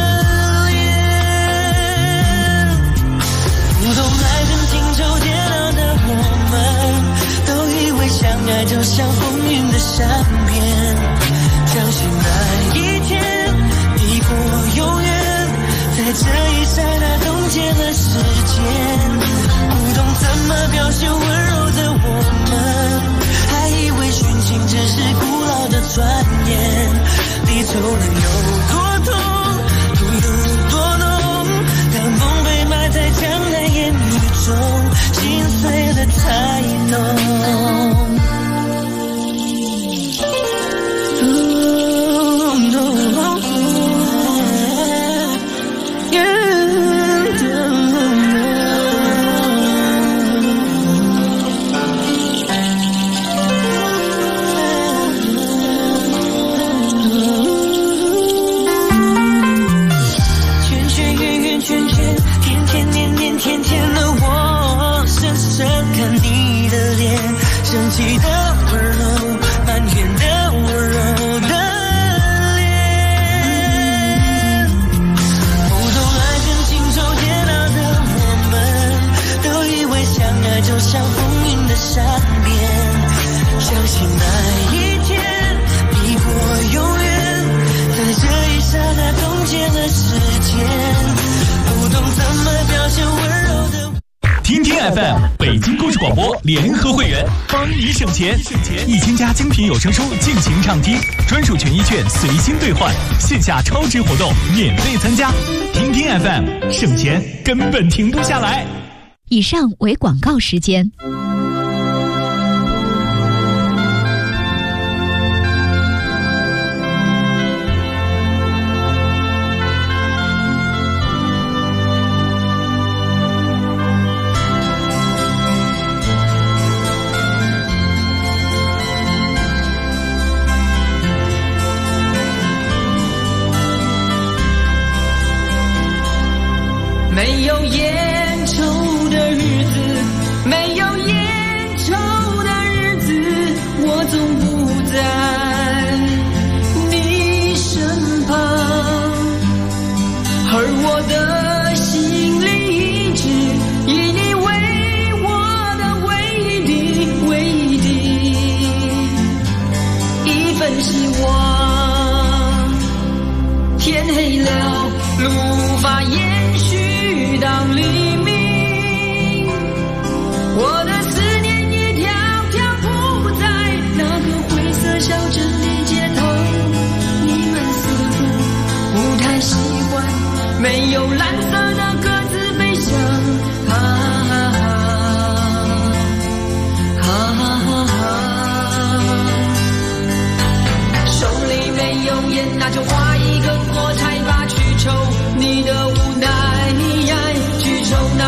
脸。不懂爱恨情仇煎熬的我们，都以为相爱就像风云的善变，相信那一天抵过永远，在这一刹那冻结了时间。不懂怎么表现温柔的我们，还以为殉情这转眼，离愁能有多痛，痛有多浓，当梦被埋在江南烟雨中，心碎了才浓。生气的温柔，埋怨的温柔的脸，不懂爱恨情仇煎熬的我们，都以为相爱就像风云的善变，相信那一天比过永远，在这一刹那冻结了时间，不懂怎么表现温柔的。 听听 FM 北京故事广播联合会员，帮你省钱，1000家精品有声书尽情畅听，专属权益券随心兑换，线下超值活动免费参加。听听 FM， 省钱根本停不下来。 以上为广告时间。 没有烟抽的日子，没有烟抽的日子，我总不在你身旁，而我的心里一直以你为我的唯一一份希望。天黑了，路无法延续到黎明，我的思念一条条铺在那个灰色小镇的街头，你们似乎不太习惯没有蓝色的鸽子背上，手里没有烟，那就划一根火柴吧，去抽你的无奈，去抽那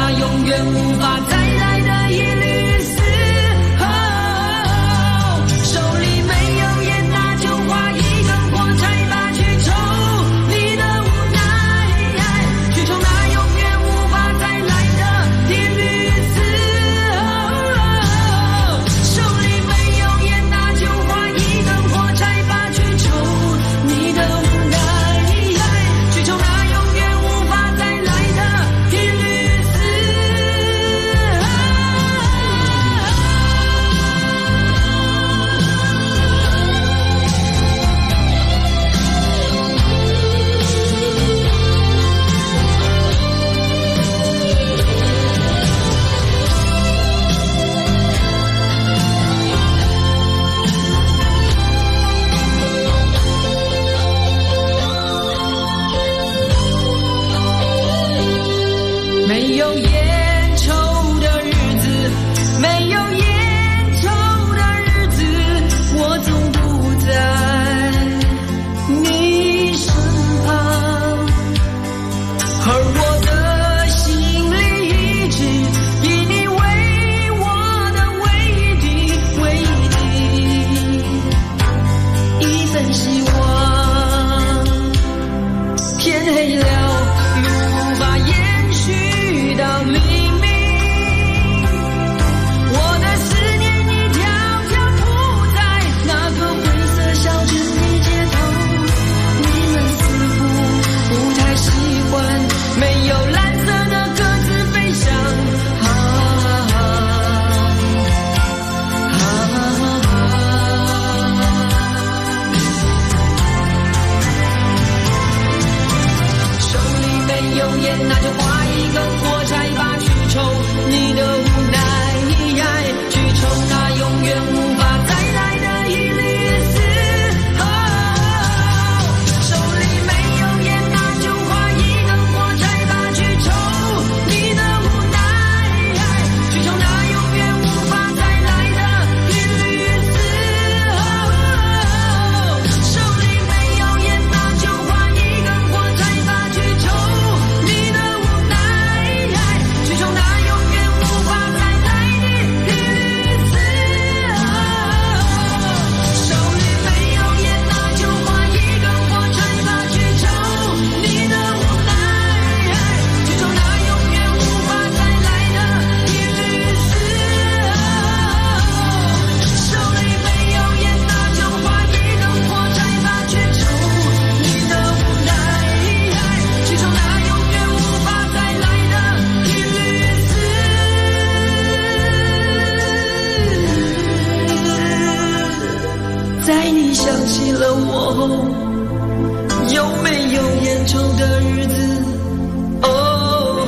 在你想起了我后，有没有烟抽的日子？哦，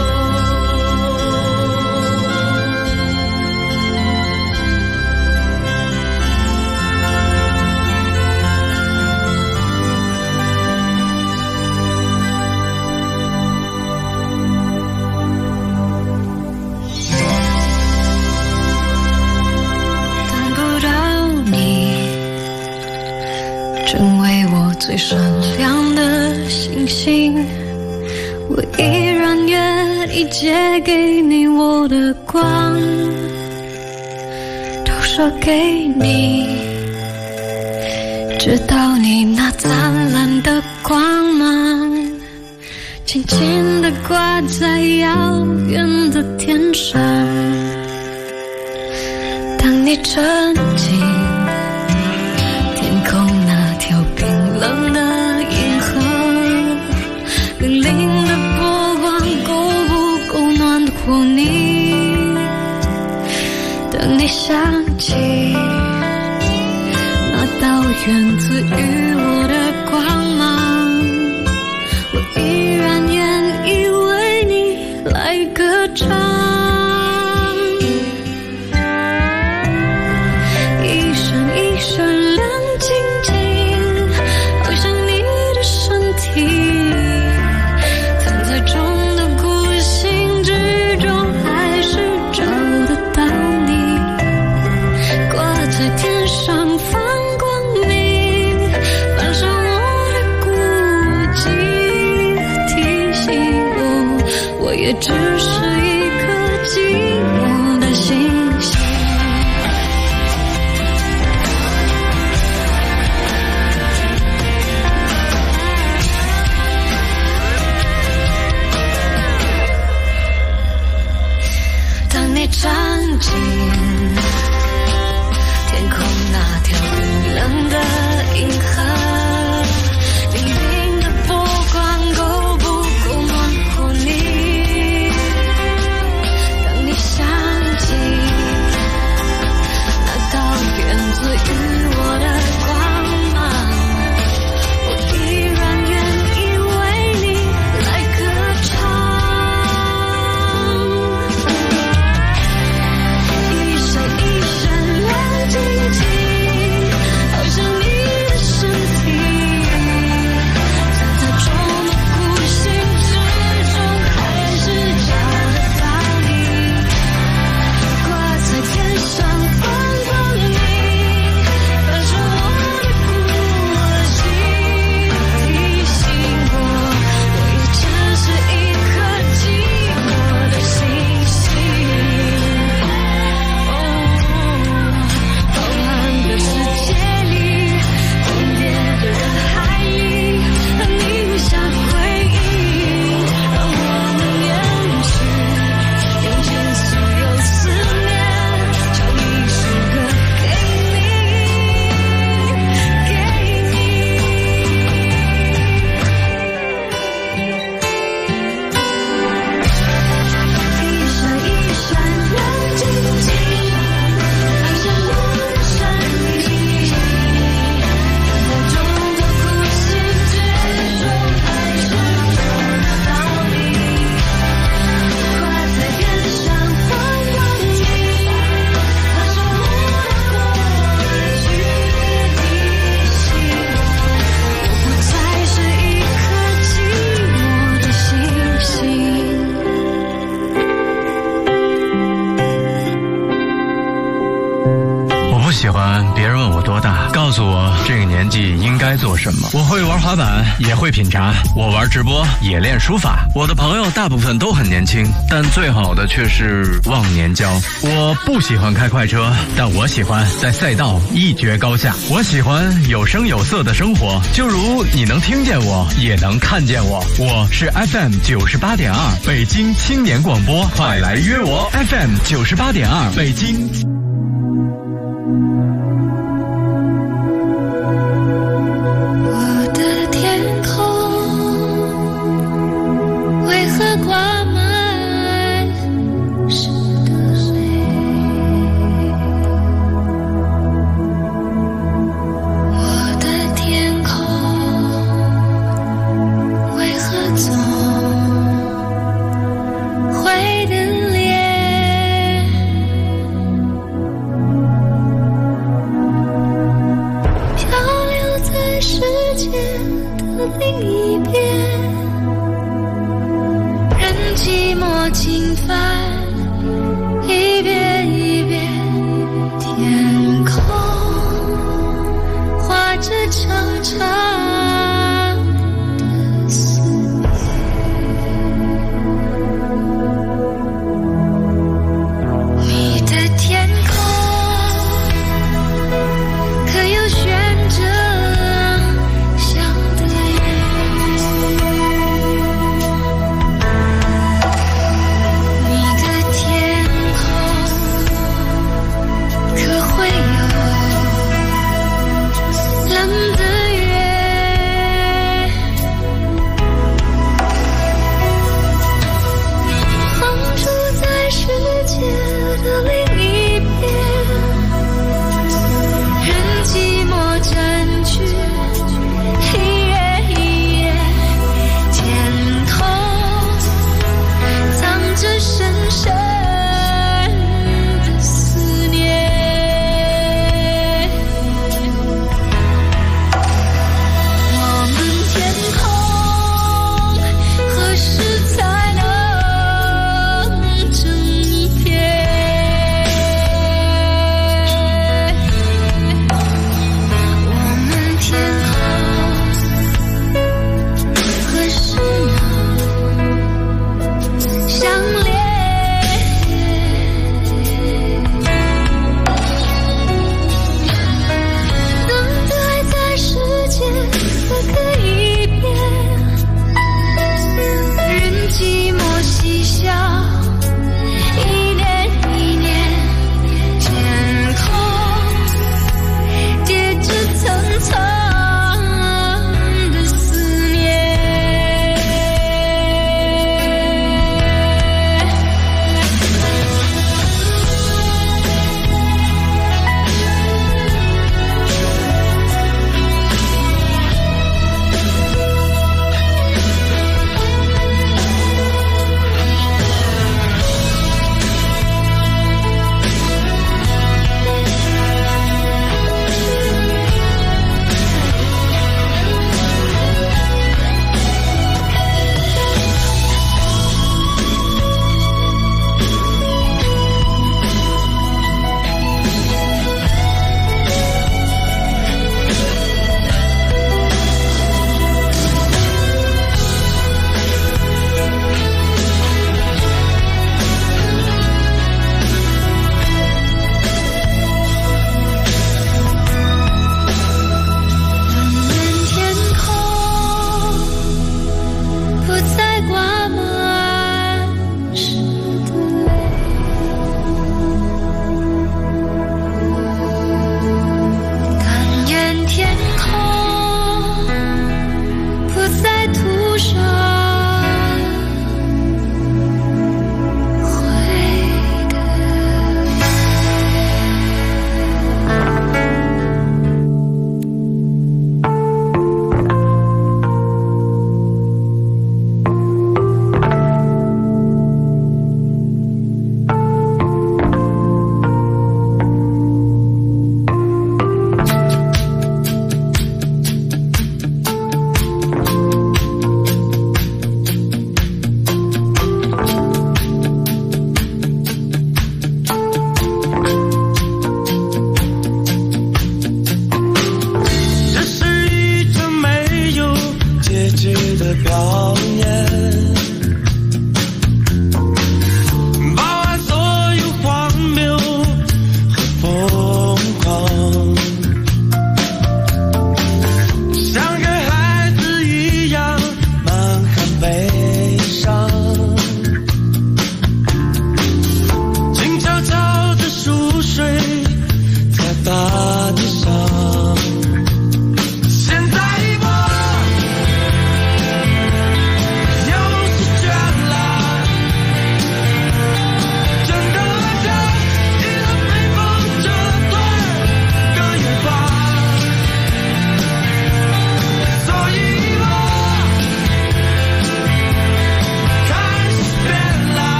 等不到你，成为我最闪亮的星星，我依然愿意借给你我的光，都说给你，直到你那灿烂的光芒轻轻地挂在遥远的天上。当你沉浸天空那条冰冷的银河，粼粼的波光够不够暖和你？当你想起那道源自于我的光芒，我依然愿意为你来歌唱。一闪一闪亮晶晶，好像你的身体，藏在中的孤星之中，还是找得到你，挂在天上放光明，反射我的孤寂，提醒我也只是一颗寂寞的星星。当你站进天空那条冰冷的银河，粼粼的波光够不够暖和你？当你想起那道源自于我的光芒，我依然愿意为你来歌唱。一闪一闪亮晶晶，好像你的身体，藏在中的孤星之中，还是找得到你，挂在天上放光明，反射我的孤寂，提醒我也只是一颗寂寞的星星。浩瀚的世界里，狂野的人海里，和你留下回忆，让我能远去，用尽所有思念，唱一首歌给你。一闪一闪亮晶晶，好像我的身体，藏在中的孤星之中，还是找得到你，挂在天上放光明，反射我的过去，提醒我不再是一颗寂寞的星星。 我不喜欢别人问我多大，告诉我这个年纪应该做什么。我会玩滑板，也会品茶，我玩直播，也练书法。我的朋友大部分都很年轻，但最好的却是忘年交。我不喜欢开快车，但我喜欢在赛道一决高下。我喜欢有声有色的生活，就如你能听见我，也能看见我。我是 FM 98.2北京青年广播，快来约我 FM 98.2北京。 我的天空为何挂满湿的水？ 另一边，任寂寞侵犯，一遍一遍，天空画着长长的思念。你的天空可有悬着想的云？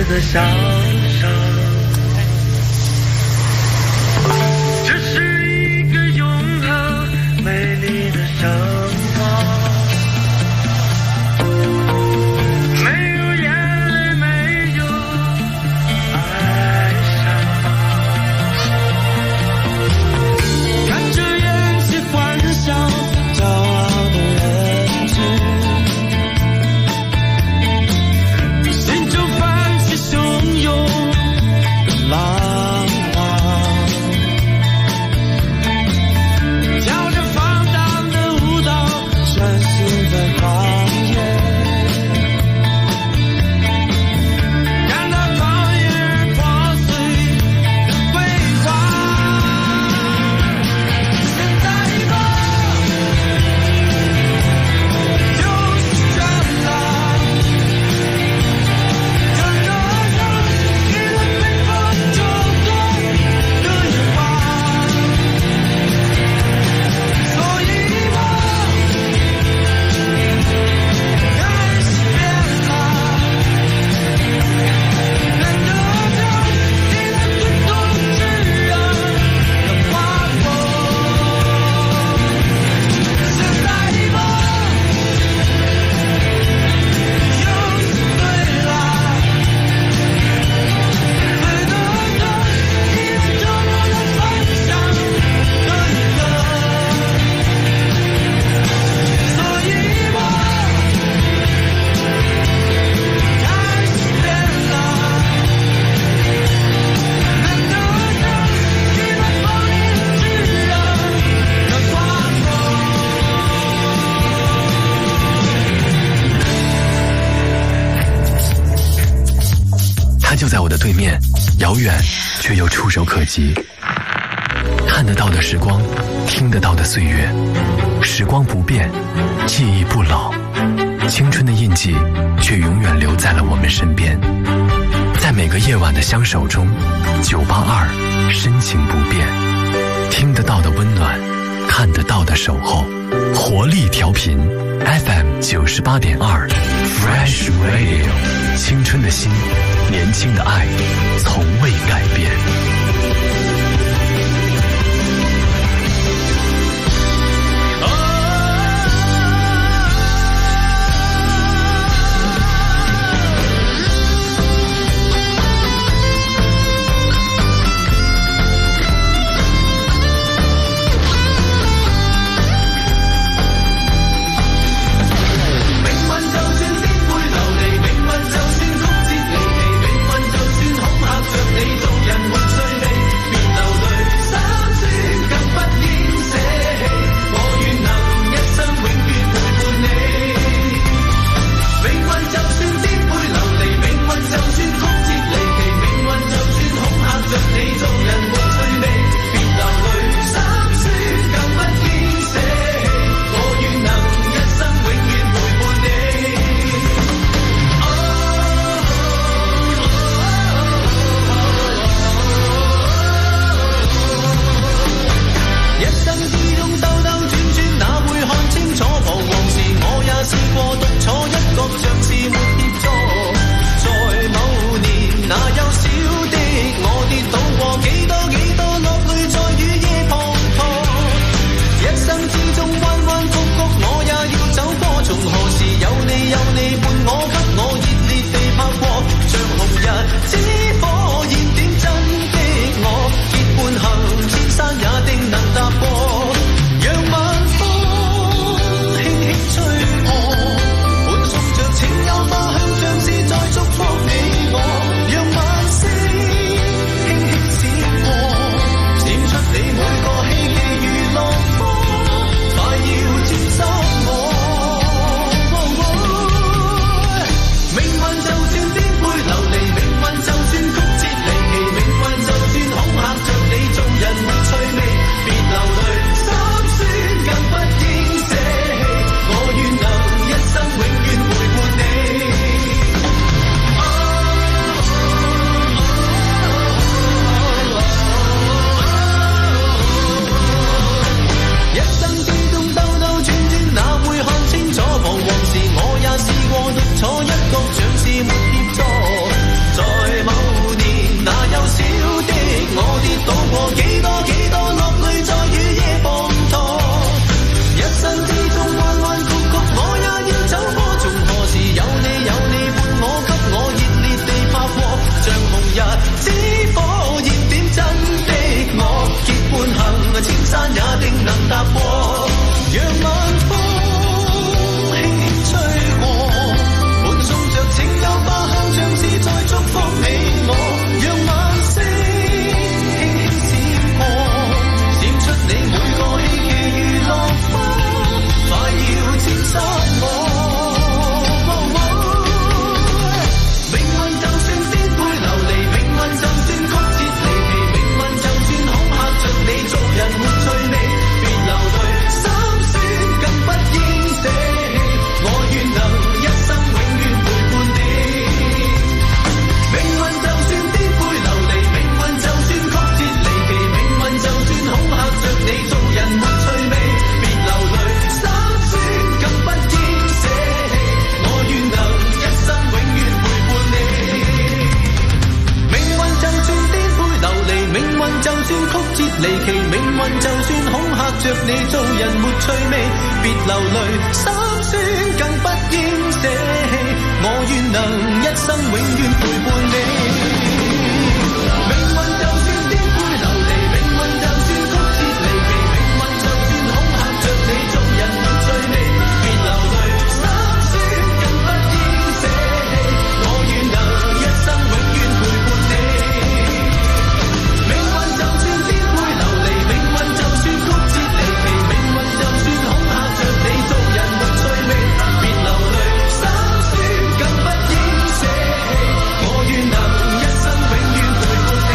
的笑声，这是一个永恒美丽的生活，没有眼泪，没有哀伤，看着元气欢笑骄傲的人群，浪花跳着放荡的舞蹈，穿行在荒野，看到狂野而破碎的辉煌。现在我就是这样，这个人给了北方就就在我的对面，遥远却又触手可及。看得到的时光，听得到的岁月，时光不变，记忆不老，青春的印记却永远留在了我们身边。在每个夜晚的相守中，982深情不变，听得到的温暖，看得到的守候，活力调频 FM 98.2 Fresh Radio， 青春的心，年轻的爱，从未改变。 命運就算曲折離奇，命運就算恐嚇着你，做人混碎。 人沒趣味，別流淚，心酸更不應捨棄，我願能一生永遠陪伴你。命運就算顛沛流離，命運就算曲折離奇，命運就算恐嚇着你，做人沒趣味，別流淚，心酸更不應捨棄，我願能一生永遠陪伴你。命運就算顛沛流離，命運就算曲折離奇，命運就算恐嚇着你，做人沒趣味，別流淚，心酸更不應捨棄，我願能一生永遠陪伴你。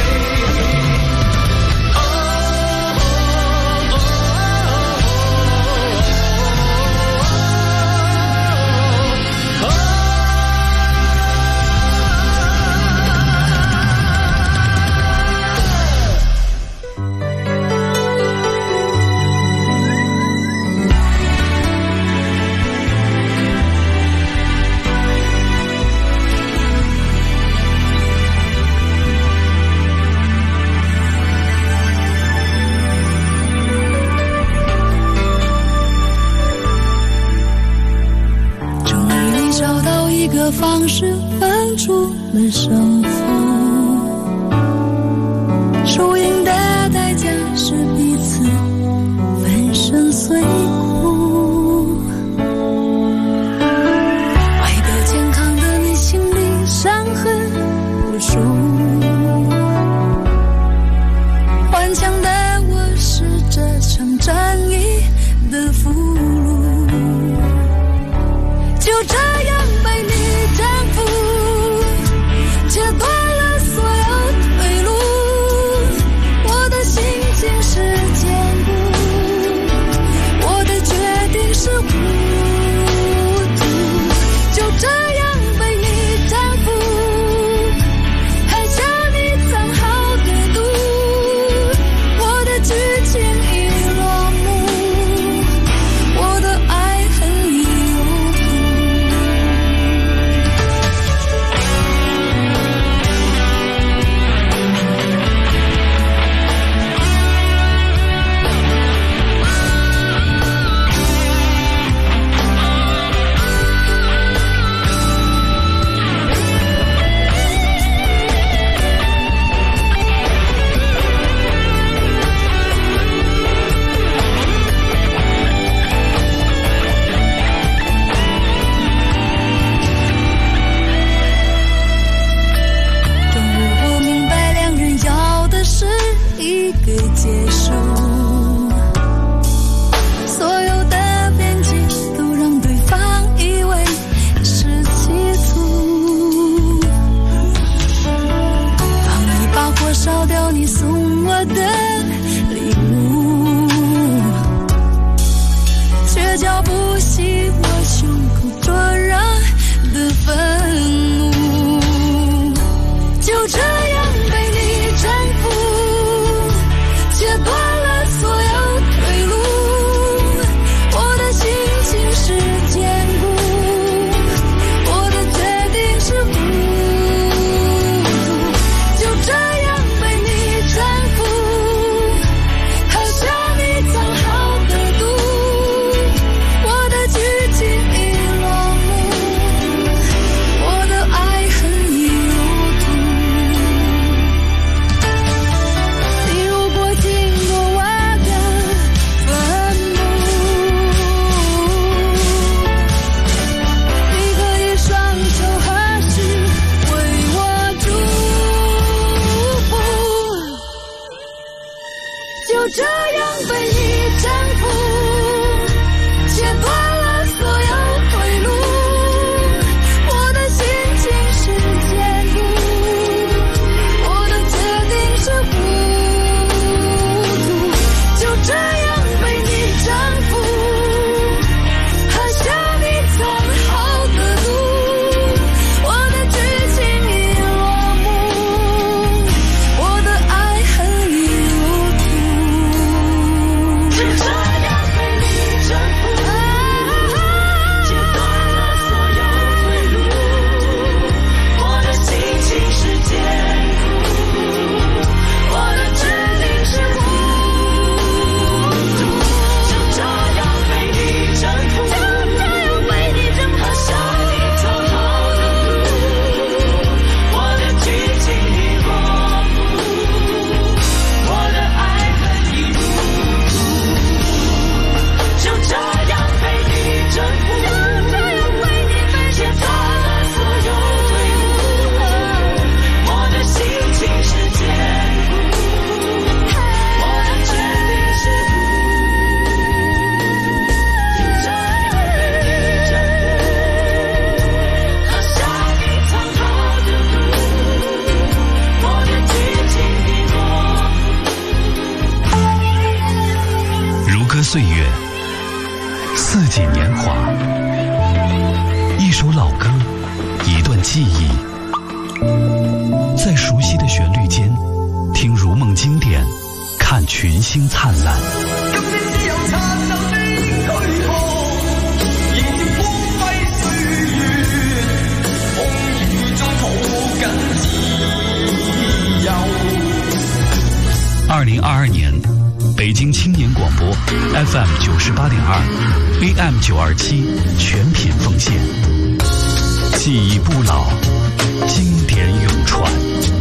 方式分出了胜负，输赢的代价是彼此粉身碎骨，爱的健康的你心里伤痕无数，顽强的我是这场战役的俘虏，就这样被你征服，切断了所有退路，我的心情是坚固，我的决定是糊涂，就这样被你征服，还向你藏好的毒，我的剧情已落幕，我的爱恨已有谱。烧掉你送我的礼物，却浇不熄我胸口灼热的愤怒，就这样被你征服，切断了所有退路，我的心情是坚固，我的决定是糊涂，就这样征服，还向你藏好的毒，我的剧情已落幕， 乐，四季年华，一首老歌，一段记忆，在熟悉的旋律间，听如梦经典，看群星灿烂。2022年，北京青年广播 FM 98.2 AM 927全品奉献，记忆不老，经典永传。